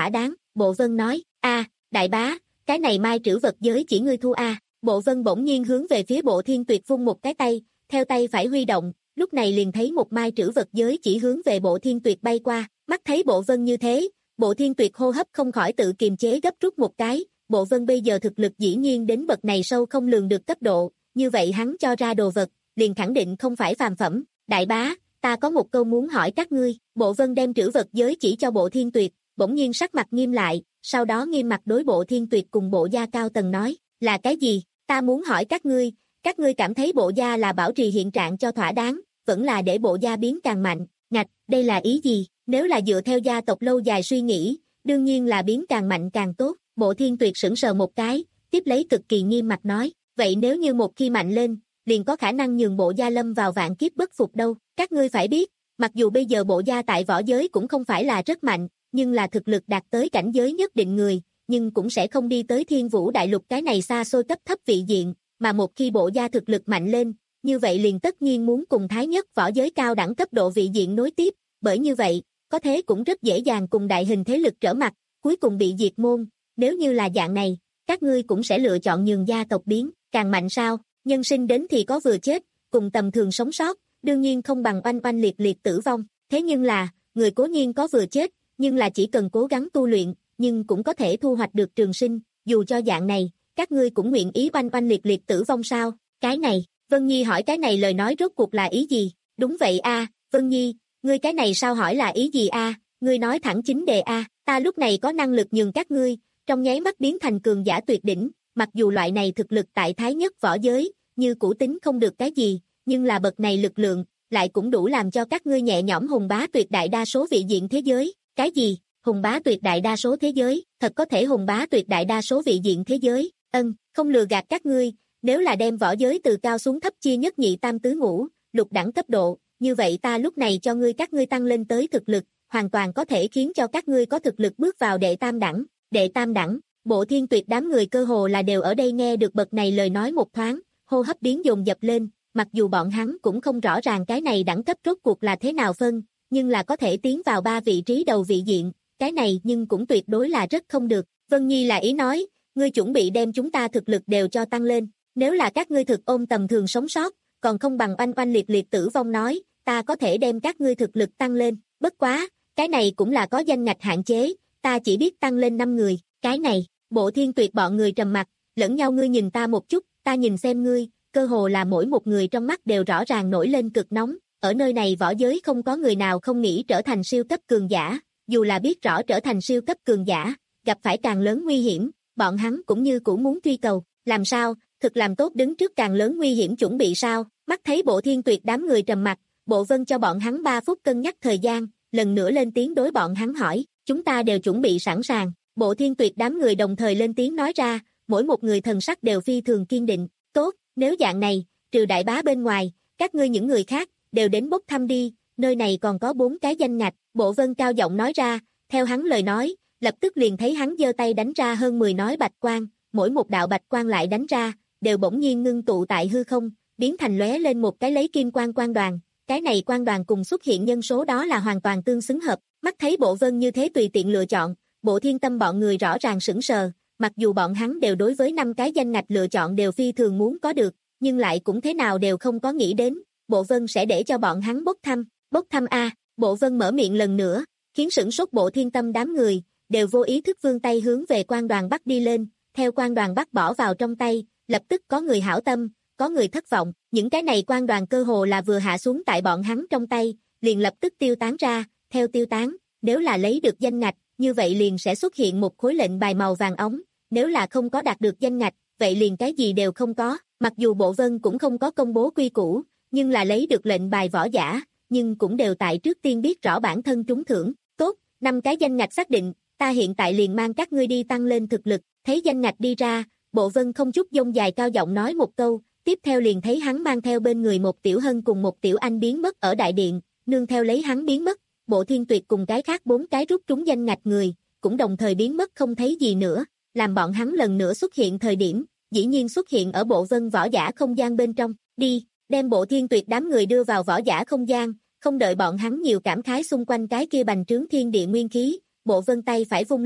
Bộ Vân nói, a đại bá, cái này mai trữ vật giới chỉ ngươi thu a. Bộ Vân bỗng nhiên hướng về phía Bộ Thiên Tuyệt vung một cái tay, theo tay phải huy động, lúc này liền thấy một mai trữ vật giới chỉ hướng về Bộ Thiên Tuyệt bay qua, mắt thấy Bộ Vân như thế, Bộ Thiên Tuyệt hô hấp không khỏi tự kiềm chế gấp rút một cái, Bộ Vân bây giờ thực lực dĩ nhiên đến bậc này sâu không lường được cấp độ, như vậy hắn cho ra đồ vật, liền khẳng định không phải phàm phẩm. Đại bá, ta có một câu muốn hỏi các ngươi. Bộ Vân đem trữ vật giới chỉ cho Bộ Thiên Tuyệt, bỗng nhiên sắc mặt nghiêm lại, sau đó nghiêm mặt đối Bộ Thiên Tuyệt cùng Bộ gia cao tầng nói, là cái gì? Ta muốn hỏi các ngươi, các ngươi cảm thấy Bộ gia là bảo trì hiện trạng cho thỏa đáng, vẫn là để Bộ gia biến càng mạnh? Ngạch, đây là ý gì? Nếu là dựa theo gia tộc lâu dài suy nghĩ, đương nhiên là biến càng mạnh càng tốt. Bộ Thiên Tuyệt sững sờ một cái, tiếp lấy cực kỳ nghiêm mặt nói, vậy nếu như một khi mạnh lên, liền có khả năng nhường Bộ gia lâm vào vạn kiếp bất phục đâu. Các ngươi phải biết, mặc dù bây giờ Bộ gia tại võ giới cũng không phải là rất mạnh, nhưng là thực lực đạt tới cảnh giới nhất định người, nhưng cũng sẽ không đi tới Thiên Vũ Đại Lục cái này xa xôi cấp thấp vị diện, mà một khi Bộ gia thực lực mạnh lên, như vậy liền tất nhiên muốn cùng thái nhất võ giới cao đẳng cấp độ vị diện nối tiếp, bởi như vậy, có thế cũng rất dễ dàng cùng đại hình thế lực trở mặt, cuối cùng bị diệt môn. Nếu như là dạng này, các ngươi cũng sẽ lựa chọn nhường gia tộc biến càng mạnh sao? Nhân sinh đến thì có vừa chết, cùng tầm thường sống sót, đương nhiên không bằng oanh oanh liệt liệt tử vong. Thế nhưng là, người cố nhiên có vừa chết, nhưng là chỉ cần cố gắng tu luyện, nhưng cũng có thể thu hoạch được trường sinh. Dù cho dạng này, các ngươi cũng nguyện ý oanh oanh liệt liệt tử vong sao? Cái này, Vân Nhi hỏi cái này lời nói rốt cuộc là ý gì? Đúng vậy a, Vân Nhi, ngươi cái này sao hỏi là ý gì a? Ngươi nói thẳng chính đề a, ta lúc này có năng lực nhường các ngươi trong nháy mắt biến thành cường giả tuyệt đỉnh, mặc dù loại này thực lực tại thái nhất võ giới, như cũ tính không được cái gì, nhưng là bậc này lực lượng, lại cũng đủ làm cho các ngươi nhẹ nhõm hùng bá tuyệt đại đa số vị diện thế giới. Cái gì? Hùng bá tuyệt đại đa số thế giới? Thật có thể hùng bá tuyệt đại đa số vị diện thế giới? Ân, không lừa gạt các ngươi, nếu là đem võ giới từ cao xuống thấp chia nhất nhị tam tứ ngũ, lục đẳng cấp độ, như vậy ta lúc này cho ngươi các ngươi tăng lên tới thực lực, hoàn toàn có thể khiến cho các ngươi có thực lực bước vào đệ tam đẳng. Đệ tam đẳng, Bộ Thiên Tuyệt đám người cơ hồ là đều ở đây nghe được bậc này lời nói một thoáng, hô hấp biến dồn dập lên, mặc dù bọn hắn cũng không rõ ràng cái này đẳng cấp rốt cuộc là thế nào phân, nhưng là có thể tiến vào ba vị trí đầu vị diện, cái này nhưng cũng tuyệt đối là rất không được. Vân Nhi là ý nói, ngươi chuẩn bị đem chúng ta thực lực đều cho tăng lên, nếu là các ngươi thực ôm tầm thường sống sót, còn không bằng oanh oanh liệt liệt tử vong nói, ta có thể đem các ngươi thực lực tăng lên, bất quá, cái này cũng là có danh ngạch hạn chế, ta chỉ biết tăng lên năm người, cái này, Bộ Thiên Tuyệt bọn người trầm mặt, lẫn nhau ngươi nhìn ta một chút, ta nhìn xem ngươi, cơ hồ là mỗi một người trong mắt đều rõ ràng nổi lên cực nóng, ở nơi này võ giới không có người nào không nghĩ trở thành siêu cấp cường giả, dù là biết rõ trở thành siêu cấp cường giả, gặp phải càng lớn nguy hiểm, bọn hắn cũng như cũng muốn truy cầu, làm sao, thực làm tốt đứng trước càng lớn nguy hiểm chuẩn bị sao? Mắt thấy Bộ Thiên Tuyệt đám người trầm mặt, Bộ Vân cho bọn hắn ba phút cân nhắc thời gian, lần nữa lên tiếng đối bọn hắn hỏi, chúng ta đều chuẩn bị sẵn sàng. Bộ Thiên Tuyệt đám người đồng thời lên tiếng nói ra, mỗi một người thần sắc đều phi thường kiên định, tốt, nếu dạng này, trừ đại bá bên ngoài, các ngươi những người khác, đều đến bốc thăm đi, nơi này còn có bốn cái danh ngạch. Bộ Vân cao giọng nói ra, theo hắn lời nói, lập tức liền thấy hắn giơ tay đánh ra hơn mười nói bạch quang, mỗi một đạo bạch quang lại đánh ra, đều bỗng nhiên ngưng tụ tại hư không, biến thành lóe lên một cái lấy kim quang quang đoàn, cái này quang đoàn cùng xuất hiện nhân số đó là hoàn toàn tương xứng hợp, mắt thấy Bộ Vân như thế tùy tiện lựa chọn, Bộ Thiên Tâm bọn người rõ ràng sững sờ, mặc dù bọn hắn đều đối với năm cái danh ngạch lựa chọn đều phi thường muốn có được, nhưng lại cũng thế nào đều không có nghĩ đến, Bộ Vân sẽ để cho bọn hắn bốc thăm, bốc thăm a. Bộ Vân mở miệng lần nữa, khiến sửng sốt Bộ Thiên Tâm đám người, đều vô ý thức vươn tay hướng về quang đoàn bắt đi lên, theo quang đoàn bắt bỏ vào trong tay, lập tức có người hảo tâm, có người thất vọng, những cái này quang đoàn cơ hồ là vừa hạ xuống tại bọn hắn trong tay, liền lập tức tiêu tán ra, theo tiêu tán, nếu là lấy được danh ngạch, như vậy liền sẽ xuất hiện một khối lệnh bài màu vàng ống, nếu là không có đạt được danh ngạch, vậy liền cái gì đều không có, mặc dù Bộ Vân cũng không có công bố quy củ, nhưng là lấy được lệnh bài võ giả, nhưng cũng đều tại trước tiên biết rõ bản thân trúng thưởng, tốt, năm cái danh ngạch xác định, ta hiện tại liền mang các ngươi đi tăng lên thực lực, thấy danh ngạch đi ra, Bộ Vân không chút dông dài cao giọng nói một câu, tiếp theo liền thấy hắn mang theo bên người một tiểu hân cùng một tiểu anh biến mất ở đại điện, nương theo lấy hắn biến mất, Bộ Thiên Tuyệt cùng cái khác bốn cái rút trúng danh ngạch người, cũng đồng thời biến mất không thấy gì nữa, làm bọn hắn lần nữa xuất hiện thời điểm, dĩ nhiên xuất hiện ở Bộ Vân võ giả không gian bên trong, đi, đem Bộ Thiên Tuyệt đám người đưa vào võ giả không gian, không đợi bọn hắn nhiều cảm khái xung quanh cái kia bành trướng thiên địa nguyên khí, Bộ Vân tay phải vung lên,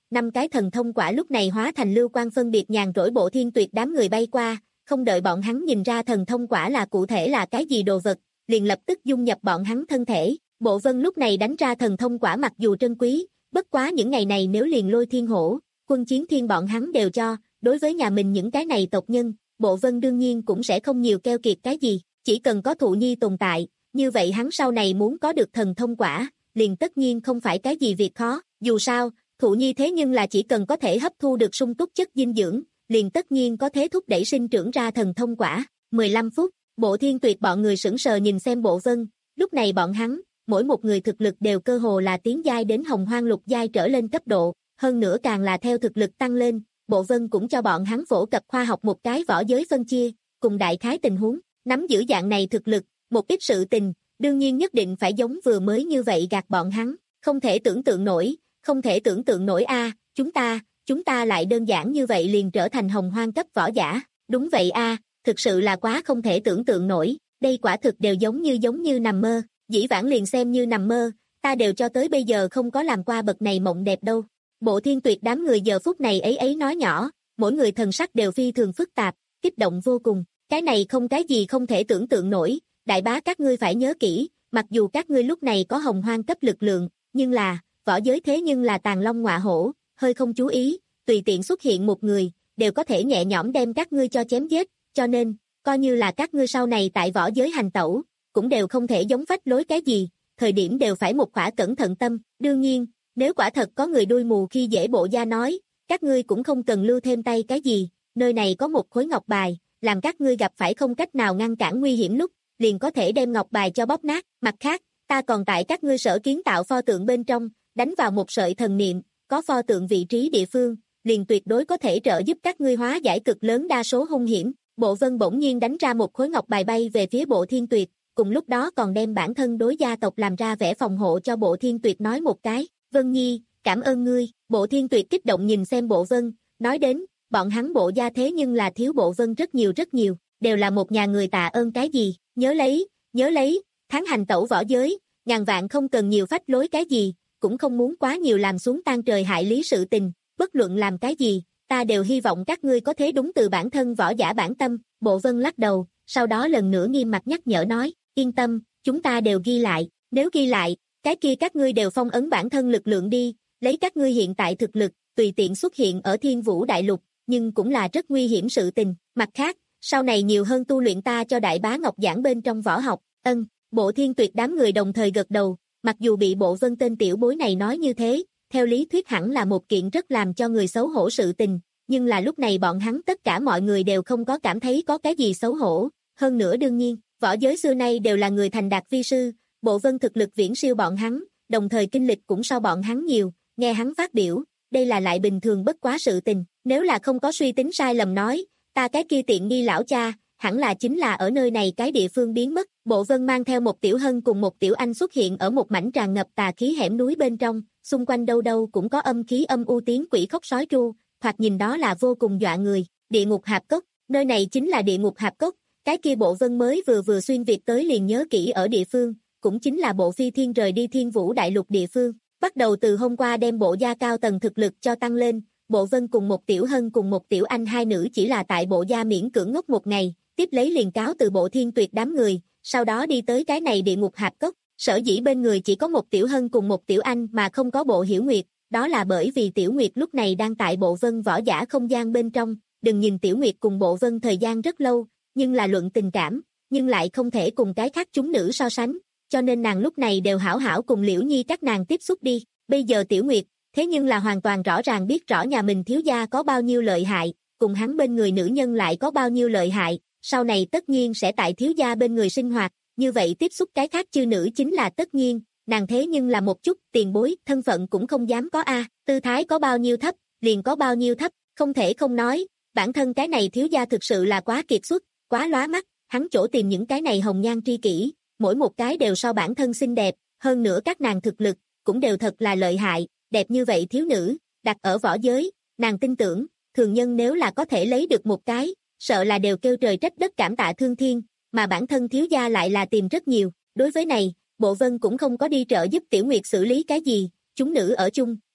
năm cái thần thông quả lúc này hóa thành lưu quang phân biệt nhàn rỗi Bộ Thiên Tuyệt đám người bay qua, không đợi bọn hắn nhìn ra thần thông quả là cụ thể là cái gì đồ vật, liền lập tức dung nhập bọn hắn thân thể. Bộ Vân lúc này đánh ra thần thông quả mặc dù trân quý, bất quá những ngày này nếu liền Lôi Thiên Hổ, Quân Chiến Thiên bọn hắn đều cho, đối với nhà mình những cái này tộc nhân, Bộ Vân đương nhiên cũng sẽ không nhiều keo kiệt cái gì, chỉ cần có Thụ Nhi tồn tại, như vậy hắn sau này muốn có được thần thông quả, liền tất nhiên không phải cái gì việc khó, dù sao, Thụ Nhi thế nhưng là chỉ cần có thể hấp thu được sung túc chất dinh dưỡng, liền tất nhiên có thể thúc đẩy sinh trưởng ra thần thông quả. mười lăm phút, Bộ Thiên Tuyệt bọn người sững sờ nhìn xem Bộ Vân, lúc này bọn hắn, mỗi một người thực lực đều cơ hồ là tiến giai đến hồng hoang lục giai trở lên cấp độ, hơn nữa càng là theo thực lực tăng lên, Bộ Vân cũng cho bọn hắn phổ cập khoa học một cái võ giới phân chia, cùng đại khái tình huống, nắm giữ dạng này thực lực, một ít sự tình, đương nhiên nhất định phải giống vừa mới như vậy gạt bọn hắn, không thể tưởng tượng nổi, không thể tưởng tượng nổi a, chúng ta, chúng ta lại đơn giản như vậy liền trở thành hồng hoang cấp võ giả, đúng vậy a, thực sự là quá không thể tưởng tượng nổi, đây quả thực đều giống như giống như nằm mơ, dĩ vãng liền xem như nằm mơ, ta đều cho tới bây giờ không có làm qua bậc này mộng đẹp đâu. Bộ Thiên Tuyệt đám người giờ phút này ấy ấy nói nhỏ, mỗi người thần sắc đều phi thường phức tạp, kích động vô cùng, cái này không cái gì không thể tưởng tượng nổi, đại bá các ngươi phải nhớ kỹ, mặc dù các ngươi lúc này có hồng hoang cấp lực lượng, nhưng là, võ giới thế nhưng là tàng long ngọa hổ, hơi không chú ý, tùy tiện xuất hiện một người, đều có thể nhẹ nhõm đem các ngươi cho chém giết, cho nên, coi như là các ngươi sau này tại võ giới hành tẩu, cũng đều không thể giống phách lối cái gì, thời điểm đều phải một khỏa cẩn thận tâm, đương nhiên, nếu quả thật có người đuôi mù khi dễ bộ gia nói, các ngươi cũng không cần lưu thêm tay cái gì, nơi này có một khối ngọc bài, làm các ngươi gặp phải không cách nào ngăn cản nguy hiểm lúc, liền có thể đem ngọc bài cho bóp nát, mặt khác, ta còn tại các ngươi sở kiến tạo pho tượng bên trong, đánh vào một sợi thần niệm, có pho tượng vị trí địa phương, liền tuyệt đối có thể trợ giúp các ngươi hóa giải cực lớn đa số hung hiểm. Bộ Vân bỗng nhiên đánh ra một khối ngọc bài bay về phía Bộ Thiên Tuyệt, cùng lúc đó còn đem bản thân đối gia tộc làm ra vẻ phòng hộ cho Bộ Thiên Tuyệt nói một cái, Vân Nhi, cảm ơn ngươi. Bộ Thiên Tuyệt kích động nhìn xem Bộ Vân, nói đến, bọn hắn Bộ gia thế nhưng là thiếu Bộ Vân rất nhiều rất nhiều, đều là một nhà người tạ ơn cái gì, nhớ lấy, nhớ lấy, tháng hành tẩu võ giới, ngàn vạn không cần nhiều phách lối cái gì, cũng không muốn quá nhiều làm xuống tan trời hại lý sự tình, bất luận làm cái gì, ta đều hy vọng các ngươi có thế đúng từ bản thân võ giả bản tâm. Bộ Vân lắc đầu, sau đó lần nữa nghiêm mặt nhắc nhở nói, yên tâm, chúng ta đều ghi lại, nếu ghi lại, cái kia các ngươi đều phong ấn bản thân lực lượng đi, lấy các ngươi hiện tại thực lực, tùy tiện xuất hiện ở Thiên Vũ Đại Lục, nhưng cũng là rất nguy hiểm sự tình, mặt khác, sau này nhiều hơn tu luyện ta cho đại bá Ngọc giảng bên trong võ học, ân, Bộ Thiên Tuyệt đám người đồng thời gật đầu, mặc dù bị Bộ Vân tên tiểu bối này nói như thế, theo lý thuyết hẳn là một kiện rất làm cho người xấu hổ sự tình, nhưng là lúc này bọn hắn tất cả mọi người đều không có cảm thấy có cái gì xấu hổ, hơn nữa đương nhiên, võ giới xưa nay đều là người thành đạt vi sư, Bộ Vân thực lực viễn siêu bọn hắn, đồng thời kinh lịch cũng so bọn hắn nhiều, nghe hắn phát biểu, đây là lại bình thường bất quá sự tình, nếu là không có suy tính sai lầm nói, ta cái kia tiện nghi lão cha, hẳn là chính là ở nơi này cái địa phương biến mất. Bộ Vân mang theo một tiểu hân cùng một tiểu anh xuất hiện ở một mảnh tràn ngập tà khí hẻm núi bên trong, xung quanh đâu đâu cũng có âm khí âm u tiếng quỷ khóc sói tru, thoạt nhìn đó là vô cùng dọa người. Địa ngục hạp cốc, nơi này chính là địa ngục hạp cốc, cái kia Bộ Vân mới vừa vừa xuyên việt tới liền nhớ kỹ ở địa phương, cũng chính là Bộ Phi Thiên rời đi Thiên Vũ Đại Lục địa phương. Bắt đầu từ hôm qua đem Bộ gia cao tầng thực lực cho tăng lên, Bộ Vân cùng một tiểu hân cùng một tiểu anh hai nữ chỉ là tại Bộ gia miễn cưỡng ngốc một ngày, tiếp lấy liền cáo từ Bộ Thiên Tuyệt đám người, sau đó đi tới cái này địa ngục hạp cốc. Sở dĩ bên người chỉ có một tiểu hân cùng một tiểu anh mà không có Bộ Hiểu Nguyệt, đó là bởi vì Tiểu Nguyệt lúc này đang tại Bộ Vân võ giả không gian bên trong, đừng nhìn Tiểu Nguyệt cùng Bộ Vân thời gian rất lâu, nhưng là luận tình cảm, nhưng lại không thể cùng cái khác chúng nữ so sánh, cho nên nàng lúc này đều hảo hảo cùng Liễu Nhi các nàng tiếp xúc đi. Bây giờ Tiểu Nguyệt, thế nhưng là hoàn toàn rõ ràng biết rõ nhà mình thiếu gia có bao nhiêu lợi hại, cùng hắn bên người nữ nhân lại có bao nhiêu lợi hại, sau này tất nhiên sẽ tại thiếu gia bên người sinh hoạt, như vậy tiếp xúc cái khác chư nữ chính là tất nhiên, nàng thế nhưng là một chút tiền bối, thân phận cũng không dám có a, tư thái có bao nhiêu thấp, liền có bao nhiêu thấp, không thể không nói, bản thân cái này thiếu gia thực sự là quá kiệt xuất, quá lóa mắt, hắn chỗ tìm những cái này hồng nhan tri kỷ, mỗi một cái đều so bản thân xinh đẹp, hơn nữa các nàng thực lực, cũng đều thật là lợi hại, đẹp như vậy thiếu nữ, đặt ở võ giới, nàng tin tưởng, thường nhân nếu là có thể lấy được một cái, sợ là đều kêu trời trách đất cảm tạ thương thiên, mà bản thân thiếu gia lại là tìm rất nhiều, đối với này, Bộ Vân cũng không có đi trợ giúp Tiểu Nguyệt xử lý cái gì, chúng nữ ở chung,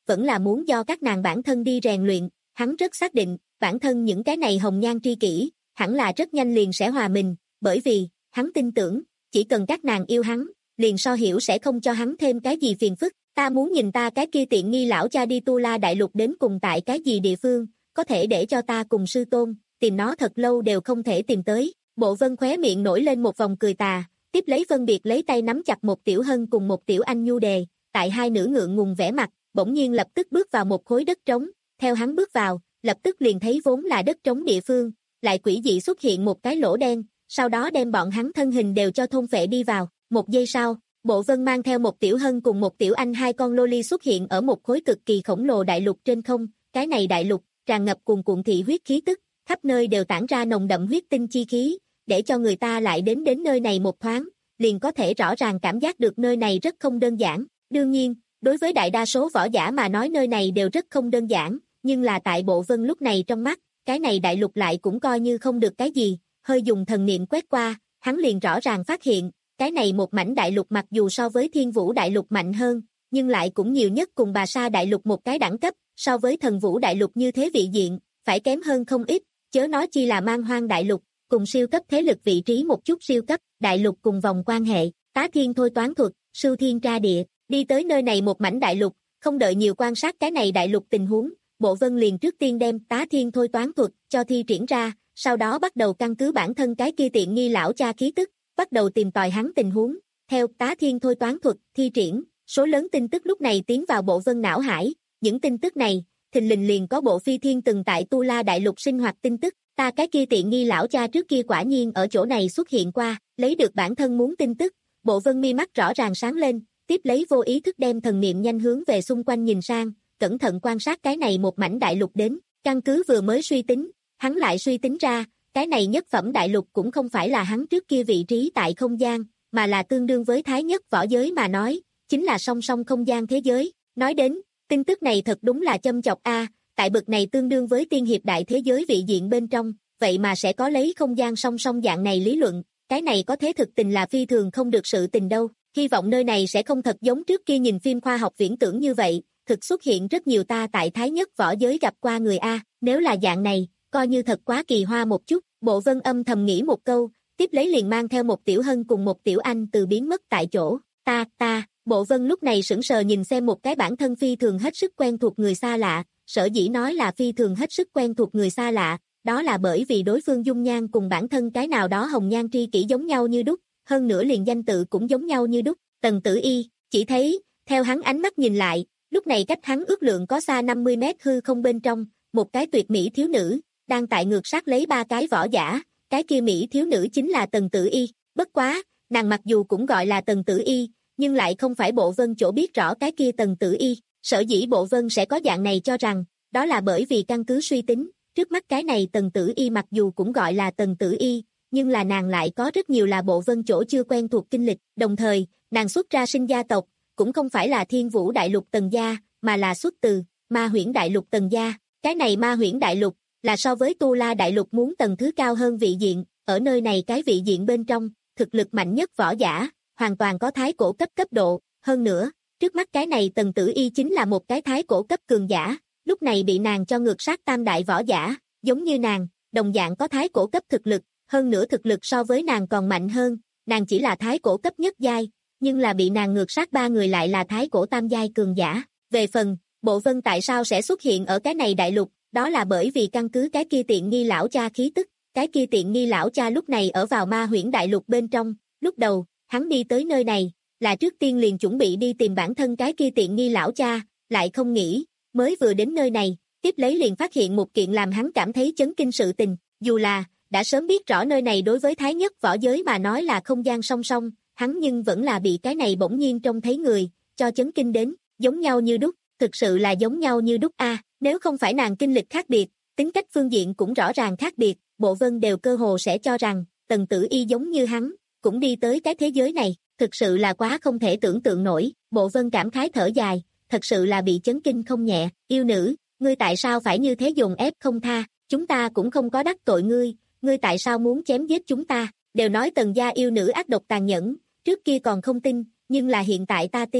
vẫn là muốn do các nàng bản thân đi rèn luyện, hắn rất xác định, bản thân những cái này hồng nhan tri kỷ, hẳn là rất nhanh liền sẽ hòa mình, bởi vì, hắn tin tưởng, chỉ cần các nàng yêu hắn, liền so hiểu sẽ không cho hắn thêm cái gì phiền phức, ta muốn nhìn ta cái kia tiện nghi lão cha đi Tu La Đại Lục đến cùng tại cái gì địa phương, có thể để cho ta cùng sư tôn, tìm nó thật lâu đều không thể tìm tới, Bộ Vân khóe miệng nổi lên một vòng cười tà, tiếp lấy phân biệt lấy tay nắm chặt một Tiểu Hân cùng một Tiểu Anh nhu đề, tại hai nữ ngượng ngùng vẻ mặt, bỗng nhiên lập tức bước vào một khối đất trống, theo hắn bước vào, lập tức liền thấy vốn là đất trống địa phương, lại quỷ dị xuất hiện một cái lỗ đen, sau đó đem bọn hắn thân hình đều cho thôn phệ đi vào, một giây sau, Bộ Vân mang theo một Tiểu Hân cùng một Tiểu Anh hai con loli xuất hiện ở một khối cực kỳ khổng lồ đại lục trên không, cái này đại lục, tràn ngập cuồn cuộn thị huyết khí tức, khắp nơi đều tản ra nồng đậm huyết tinh chi khí, để cho người ta lại đến đến nơi này một thoáng, liền có thể rõ ràng cảm giác được nơi này rất không đơn giản, đương nhiên, đối với đại đa số võ giả mà nói nơi này đều rất không đơn giản, nhưng là tại Bộ Vân lúc này trong mắt, cái này đại lục lại cũng coi như không được cái gì, hơi dùng thần niệm quét qua, hắn liền rõ ràng phát hiện, cái này một mảnh đại lục mặc dù so với Thiên Vũ Đại Lục mạnh hơn, nhưng lại cũng nhiều nhất cùng Bà Sa Đại Lục một cái đẳng cấp, so với Thần Vũ Đại Lục như thế vị diện, phải kém hơn không ít, chớ nói chi là Man Hoang Đại Lục, cùng siêu cấp thế lực vị trí một chút siêu cấp, đại lục cùng vòng quan hệ, tá thiên thôi toán thuật, sưu thiên tra địa, đi tới nơi này một mảnh đại lục, không đợi nhiều quan sát cái này đại lục tình huống, Bộ Vân liền trước tiên đem tá thiên thôi toán thuật cho thi triển ra, sau đó bắt đầu căn cứ bản thân cái kia tiện nghi lão cha khí tức, bắt đầu tìm tòi hắn tình huống, theo tá thiên thôi toán thuật thi triển, số lớn tin tức lúc này tiến vào Bộ Vân não hải, những tin tức này, thình lình liền có Bộ Phi Thiên từng tại Tu La Đại Lục sinh hoạt tin tức, ta cái kia tiện nghi lão cha trước kia quả nhiên ở chỗ này xuất hiện qua, lấy được bản thân muốn tin tức, Bộ Vân mi mắt rõ ràng sáng lên, tiếp lấy vô ý thức đem thần niệm nhanh hướng về xung quanh nhìn sang, cẩn thận quan sát cái này một mảnh đại lục đến, căn cứ vừa mới suy tính, hắn lại suy tính ra, cái này nhất phẩm đại lục cũng không phải là hắn trước kia vị trí tại không gian, mà là tương đương với thái nhất võ giới mà nói, chính là song song không gian thế giới, nói đến, tin tức này thật đúng là châm chọc a, tại bực này tương đương với tiên hiệp đại thế giới vị diện bên trong, vậy mà sẽ có lấy không gian song song dạng này lý luận, cái này có thế thực tình là phi thường không được sự tình đâu, hy vọng nơi này sẽ không thật giống trước kia nhìn phim khoa học viễn tưởng như vậy, thực xuất hiện rất nhiều ta tại thái nhất võ giới gặp qua người a, nếu là dạng này, coi như thật quá kỳ hoa một chút, Bộ Vân âm thầm nghĩ một câu, tiếp lấy liền mang theo một Tiểu Hân cùng một Tiểu Anh từ biến mất tại chỗ, ta, ta, Bộ Vân lúc này sững sờ nhìn xem một cái bản thân phi thường hết sức quen thuộc người xa lạ, sở dĩ nói là phi thường hết sức quen thuộc người xa lạ, đó là bởi vì đối phương dung nhan cùng bản thân cái nào đó hồng nhan tri kỷ giống nhau như đúc, hơn nữa liền danh tự cũng giống nhau như đúc, Tần Tử Y, chỉ thấy, theo hắn ánh mắt nhìn lại, lúc này cách hắn ước lượng có xa năm mươi mét hư không bên trong, một cái tuyệt mỹ thiếu nữ, đang tại ngược sát lấy ba cái võ giả, cái kia mỹ thiếu nữ chính là Tần Tử Y, bất quá, nàng mặc dù cũng gọi là Tần Tử Y, nhưng lại không phải Bộ Vân chỗ biết rõ cái kia Tần Tử Y, sở dĩ Bộ Vân sẽ có dạng này cho rằng, đó là bởi vì căn cứ suy tính, trước mắt cái này Tần Tử Y mặc dù cũng gọi là Tần Tử Y, nhưng là nàng lại có rất nhiều là Bộ Vân chỗ chưa quen thuộc kinh lịch, đồng thời, nàng xuất ra sinh gia tộc, cũng không phải là Thiên Vũ Đại Lục Tần gia, mà là xuất từ Ma Huyễn Đại Lục Tần gia, cái này Ma Huyễn Đại Lục, là so với Tu La Đại Lục muốn tầng thứ cao hơn vị diện, ở nơi này cái vị diện bên trong, thực lực mạnh nhất võ giả, hoàn toàn có thái cổ cấp cấp độ, hơn nữa, trước mắt cái này Tần Tử Y chính là một cái thái cổ cấp cường giả, lúc này bị nàng cho ngược sát tam đại võ giả, giống như nàng, đồng dạng có thái cổ cấp thực lực, hơn nữa thực lực so với nàng còn mạnh hơn, nàng chỉ là thái cổ cấp nhất giai, nhưng là bị nàng ngược sát ba người lại là thái cổ tam giai cường giả. Về phần, Bộ Vân tại sao sẽ xuất hiện ở cái này đại lục, đó là bởi vì căn cứ cái kia tiện nghi lão cha khí tức, cái kia tiện nghi lão cha lúc này ở vào Ma Huyễn Đại Lục bên trong, lúc đầu, hắn đi tới nơi này, là trước tiên liền chuẩn bị đi tìm bản thân cái kia tiện nghi lão cha, lại không nghĩ, mới vừa đến nơi này, tiếp lấy liền phát hiện một kiện làm hắn cảm thấy chấn kinh sự tình, dù là, đã sớm biết rõ nơi này đối với thái nhất võ giới mà nói là không gian song song, hắn nhưng vẫn là bị cái này bỗng nhiên trông thấy người, cho chấn kinh đến, giống nhau như đúc, thực sự là giống nhau như đúc a, nếu không phải nàng kinh lịch khác biệt, tính cách phương diện cũng rõ ràng khác biệt, Bộ Vân đều cơ hồ sẽ cho rằng, Tần Tử Y giống như hắn, cũng đi tới cái thế giới này, thực sự là quá không thể tưởng tượng nổi, Bộ Vân cảm khái thở dài, thật sự là bị chấn kinh không nhẹ, yêu nữ, ngươi tại sao phải như thế dồn ép không tha, chúng ta cũng không có đắc tội ngươi, ngươi tại sao muốn chém giết chúng ta, đều nói Tần gia yêu nữ ác độc tàn nhẫn, trước kia còn không tin, nhưng là hiện tại ta tin,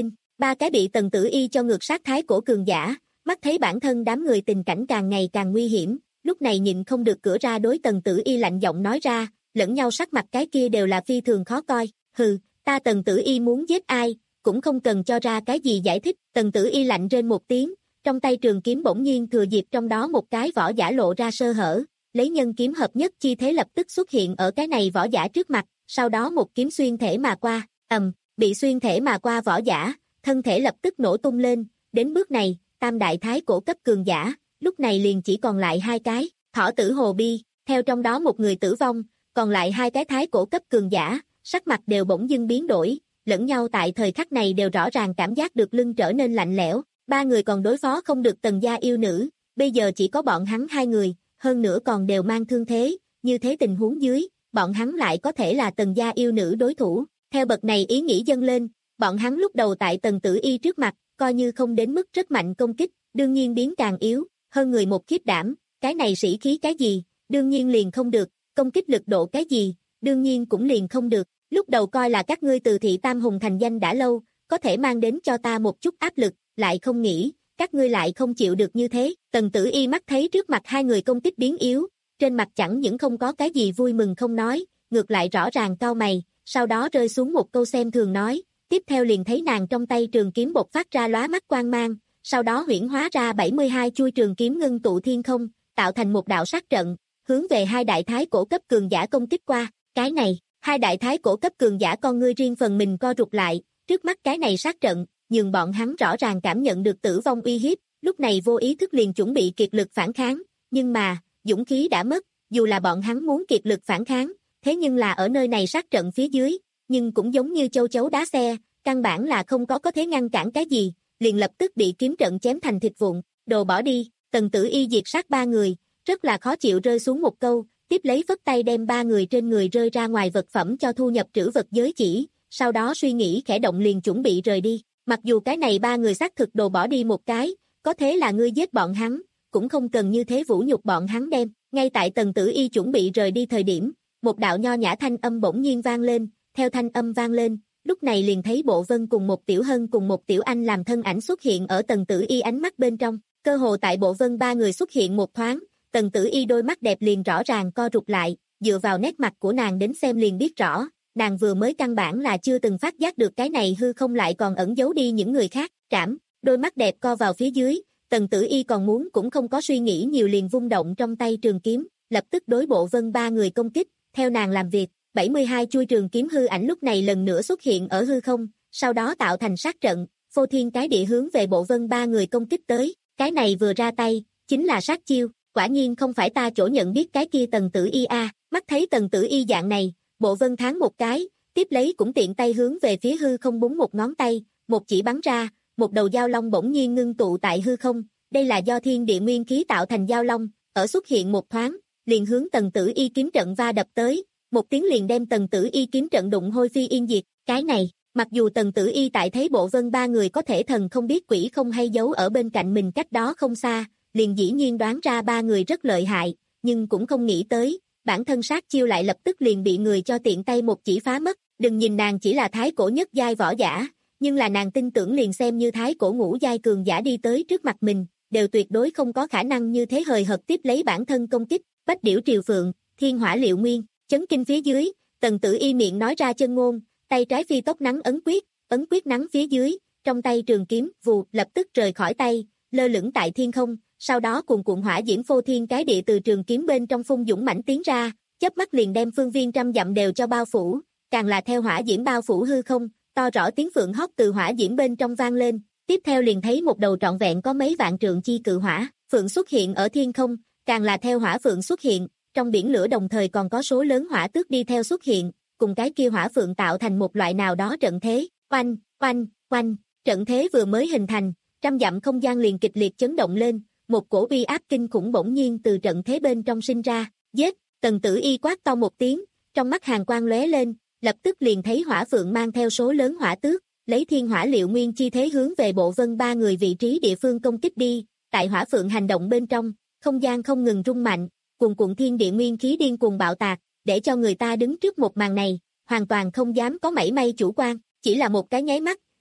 Ba cái bị Tần Tử Y cho ngược sát thái cổ cường giả, mắt thấy bản thân đám người tình cảnh càng ngày càng nguy hiểm, lúc này nhịn không được cửa ra đối Tần Tử Y lạnh giọng nói ra, lẫn nhau sắc mặt cái kia đều là phi thường khó coi, hừ, ta Tần Tử Y muốn giết ai, cũng không cần cho ra cái gì giải thích, Tần Tử Y lạnh rên một tiếng, trong tay trường kiếm bỗng nhiên thừa dịp trong đó một cái võ giả lộ ra sơ hở, lấy nhân kiếm hợp nhất chi thế lập tức xuất hiện ở cái này võ giả trước mặt, sau đó một kiếm xuyên thể mà qua, ầm, bị xuyên thể mà qua võ giả, thân thể lập tức nổ tung lên, đến bước này, tam đại thái cổ cấp cường giả, lúc này liền chỉ còn lại hai cái, Thỏ Tử Hồ Bi, theo trong đó một người tử vong, còn lại hai cái thái cổ cấp cường giả, sắc mặt đều bỗng dưng biến đổi, lẫn nhau tại thời khắc này đều rõ ràng cảm giác được lưng trở nên lạnh lẽo, ba người còn đối phó không được Tần gia yêu nữ, bây giờ chỉ có bọn hắn hai người, hơn nữa còn đều mang thương thế, như thế tình huống dưới, bọn hắn lại có thể là Tần gia yêu nữ đối thủ, theo bậc này ý nghĩ dâng lên, bọn hắn lúc đầu tại Tần Tử Y trước mặt, coi như không đến mức rất mạnh công kích, đương nhiên biến càng yếu, hơn người một khiếp đảm, cái này sĩ khí cái gì, đương nhiên liền không được, công kích lực độ cái gì, đương nhiên cũng liền không được, lúc đầu coi là các ngươi từ thị Tam Hùng thành danh đã lâu, có thể mang đến cho ta một chút áp lực, lại không nghĩ, các ngươi lại không chịu được như thế, Tần Tử Y mắt thấy trước mặt hai người công kích biến yếu, trên mặt chẳng những không có cái gì vui mừng không nói, ngược lại rõ ràng cau mày, sau đó rơi xuống một câu xem thường nói, tiếp theo liền thấy nàng trong tay trường kiếm bộc phát ra lóa mắt quang mang, sau đó huyễn hóa ra bảy mươi hai chuôi trường kiếm ngưng tụ thiên không, tạo thành một đạo sát trận, hướng về hai đại thái cổ cấp cường giả công kích qua, cái này, hai đại thái cổ cấp cường giả con ngươi riêng phần mình co rụt lại, trước mắt cái này sát trận, nhưng bọn hắn rõ ràng cảm nhận được tử vong uy hiếp, lúc này vô ý thức liền chuẩn bị kiệt lực phản kháng, nhưng mà, dũng khí đã mất, dù là bọn hắn muốn kiệt lực phản kháng, thế nhưng là ở nơi này sát trận phía dưới, nhưng cũng giống như châu chấu đá xe, căn bản là không có có thể ngăn cản cái gì, liền lập tức bị kiếm trận chém thành thịt vụn, đồ bỏ đi, Tần Tử Y diệt sát ba người, rất là khó chịu rơi xuống một câu, tiếp lấy phất tay đem ba người trên người rơi ra ngoài vật phẩm cho thu nhập trữ vật giới chỉ, sau đó suy nghĩ khẽ động liền chuẩn bị rời đi, mặc dù cái này ba người xác thực đồ bỏ đi một cái, có thế là ngươi giết bọn hắn, cũng không cần như thế vũ nhục bọn hắn đem, ngay tại Tần Tử Y chuẩn bị rời đi thời điểm, một đạo nho nhã thanh âm bỗng nhiên vang lên, theo thanh âm vang lên, lúc này liền thấy Bộ Vân cùng một Tiểu Hân cùng một Tiểu Anh làm thân ảnh xuất hiện ở Tần Tử Y ánh mắt bên trong, cơ hồ tại Bộ Vân ba người xuất hiện một thoáng, Tần Tử Y đôi mắt đẹp liền rõ ràng co rụt lại, dựa vào nét mặt của nàng đến xem liền biết rõ, nàng vừa mới căn bản là chưa từng phát giác được cái này hư không lại còn ẩn giấu đi những người khác, trảm, đôi mắt đẹp co vào phía dưới, Tần Tử Y còn muốn cũng không có suy nghĩ nhiều liền vung động trong tay trường kiếm, lập tức đối Bộ Vân ba người công kích, theo nàng làm việc, bảy mươi hai chuôi trường kiếm hư ảnh lúc này lần nữa xuất hiện ở hư không, sau đó tạo thành sát trận, phô thiên cái địa hướng về Bộ Vân ba người công kích tới, cái này vừa ra tay, chính là sát chiêu, quả nhiên không phải ta chỗ nhận biết cái kia Tần Tử Y a, mắt thấy Tần Tử Y dạng này, Bộ Vân tháng một cái, tiếp lấy cũng tiện tay hướng về phía hư không búng một ngón tay, một chỉ bắn ra, một đầu dao long bỗng nhiên ngưng tụ tại hư không, đây là do thiên địa nguyên khí tạo thành dao long, ở xuất hiện một thoáng, liền hướng Tần Tử Y kiếm trận va đập tới, một tiếng liền đem Tần Tử Y kiếm trận đụng hôi phi yên diệt, cái này, mặc dù Tần Tử Y tại thấy Bộ Vân ba người có thể thần không biết quỷ không hay giấu ở bên cạnh mình cách đó không xa, liền dĩ nhiên đoán ra ba người rất lợi hại, nhưng cũng không nghĩ tới, bản thân sát chiêu lại lập tức liền bị người cho tiện tay một chỉ phá mất, đừng nhìn nàng chỉ là thái cổ nhất giai võ giả, nhưng là nàng tin tưởng liền xem như thái cổ ngũ giai cường giả đi tới trước mặt mình, đều tuyệt đối không có khả năng như thế hời hợt tiếp lấy bản thân công kích, Bách Điểu Triều Phượng, Thiên Hỏa Liệu Nguyên, chấn kinh phía dưới, Tần Tử Y miệng nói ra chân ngôn, tay trái phi tốc nắng ấn quyết, ấn quyết nắng phía dưới, trong tay trường kiếm, vù, lập tức rời khỏi tay, lơ lửng tại thiên không, sau đó cuồn cuộn hỏa diễm phô thiên cái địa từ trường kiếm bên trong phun dũng mãnh tiến ra, chớp mắt liền đem phương viên trăm dặm đều cho bao phủ, càng là theo hỏa diễm bao phủ hư không, to rõ tiếng phượng hót từ hỏa diễm bên trong vang lên, tiếp theo liền thấy một đầu trọn vẹn có mấy vạn trượng chi cự hỏa, phượng xuất hiện ở thiên không, càng là theo hỏa phượng xuất hiện, trong biển lửa đồng thời còn có số lớn hỏa tước đi theo xuất hiện, cùng cái kia hỏa phượng tạo thành một loại nào đó trận thế, oanh, oanh, oanh, trận thế vừa mới hình thành, trăm dặm không gian liền kịch liệt chấn động lên, một cổ uy áp kinh khủng bỗng nhiên từ trận thế bên trong sinh ra, giết, Tần Tử Y quát to một tiếng, trong mắt hàn quang lóe lên, lập tức liền thấy hỏa phượng mang theo số lớn hỏa tước, lấy thiên hỏa liệu nguyên chi thế hướng về Bộ Vân ba người vị trí địa phương công kích đi, tại hỏa phượng hành động bên trong, không gian không ngừng rung mạnh, cuồn cuộn thiên địa nguyên khí điên cuồng bạo tạc, để cho người ta đứng trước một màn này, hoàn toàn không dám có mảy may chủ quan, chỉ là một cái nháy mắt,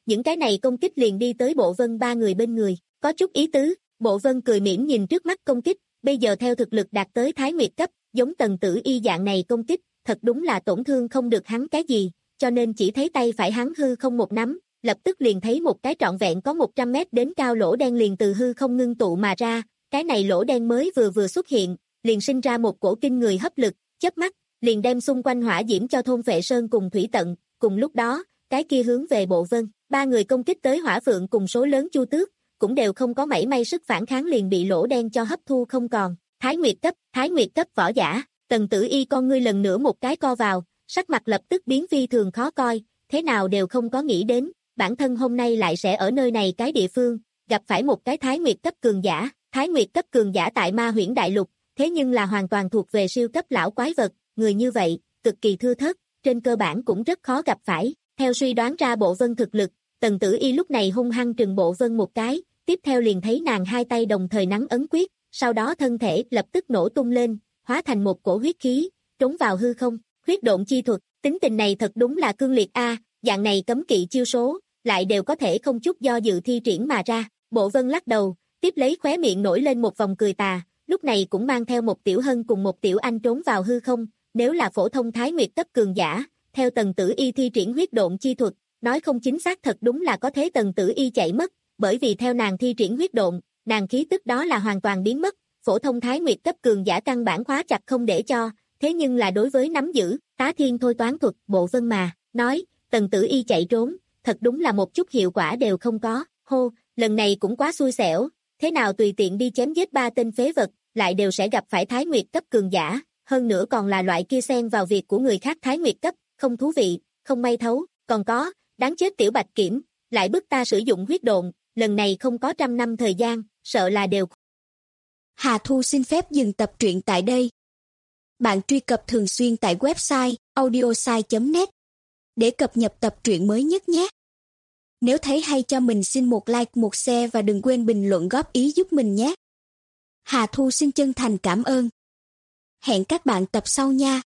những cái này công kích liền đi tới Bộ Vân ba người bên người, có chút ý tứ, Bộ Vân cười mỉm nhìn trước mắt công kích, bây giờ theo thực lực đạt tới Thái Nguyệt cấp, giống Tần Tử Y dạng này công kích, thật đúng là tổn thương không được hắn cái gì, cho nên chỉ thấy tay phải hắn hư không một nắm, lập tức liền thấy một cái trọn vẹn có một trăm mét đến cao lỗ đen liền từ hư không ngưng tụ mà ra, cái này lỗ đen mới vừa vừa xuất hiện, liền sinh ra một cổ kinh người hấp lực, chớp mắt, liền đem xung quanh hỏa diễm cho thôn vệ sơn cùng thủy tận, cùng lúc đó, cái kia hướng về Bộ Vân, ba người công kích tới Hỏa Phượng cùng số lớn Chu Tước, cũng đều không có mảy may sức phản kháng liền bị lỗ đen cho hấp thu không còn. Thái Nguyệt cấp, Thái Nguyệt cấp võ giả, Tần Tử Y con ngươi lần nữa một cái co vào, sắc mặt lập tức biến phi thường khó coi, thế nào đều không có nghĩ đến, bản thân hôm nay lại sẽ ở nơi này cái địa phương, gặp phải một cái Thái Nguyệt cấp cường giả, Thái Nguyệt cấp cường giả tại Ma Huyễn Đại Lục, thế nhưng là hoàn toàn thuộc về siêu cấp lão quái vật, người như vậy, cực kỳ thưa thớt, trên cơ bản cũng rất khó gặp phải, theo suy đoán ra Bộ Vân thực lực, Tần Tử Y lúc này hung hăng trừng Bộ Vân một cái, tiếp theo liền thấy nàng hai tay đồng thời nắn ấn quyết, sau đó thân thể lập tức nổ tung lên, hóa thành một cổ huyết khí, trốn vào hư không, huyết độn chi thuật, tính tình này thật đúng là cương liệt a, dạng này cấm kỵ chiêu số, lại đều có thể không chút do dự thi triển mà ra, Bộ Vân lắc đầu, tiếp lấy khóe miệng nổi lên một vòng cười tà, lúc này cũng mang theo một tiểu hân cùng một tiểu anh trốn vào hư không, nếu là phổ thông Thái Nguyệt cấp cường giả, theo Tần Tử Y thi triển huyết độn chi thuật, nói không chính xác thật đúng là có thế Tần Tử Y chạy mất, bởi vì theo nàng thi triển huyết độn, nàng khí tức đó là hoàn toàn biến mất, phổ thông Thái Nguyệt cấp cường giả căn bản khóa chặt không để cho, thế nhưng là đối với nắm giữ, tá thiên thôi toán thuật, Bộ Vân mà, nói, Tần Tử Y chạy trốn, thật đúng là một chút hiệu quả đều không có, hô, lần này cũng quá xui xẻo, thế nào tùy tiện đi chém giết ba tên phế vật, lại đều sẽ gặp phải Thái Nguyệt cấp cường giả, hơn nữa còn là loại kia xen vào việc của người khác Thái Nguyệt cấp, không thú vị, không may thấu, còn có, đáng chết tiểu Bạch Kiểm, lại bức ta sử dụng huyết độn, lần này không có trăm năm thời gian, sợ là đều. Hà Thu xin phép dừng tập truyện tại đây. Bạn truy cập thường xuyên tại website audiosai chấm net để cập nhật tập truyện mới nhất nhé. Nếu thấy hay cho mình xin một like, một share và đừng quên bình luận góp ý giúp mình nhé. Hà Thu xin chân thành cảm ơn. Hẹn các bạn tập sau nha.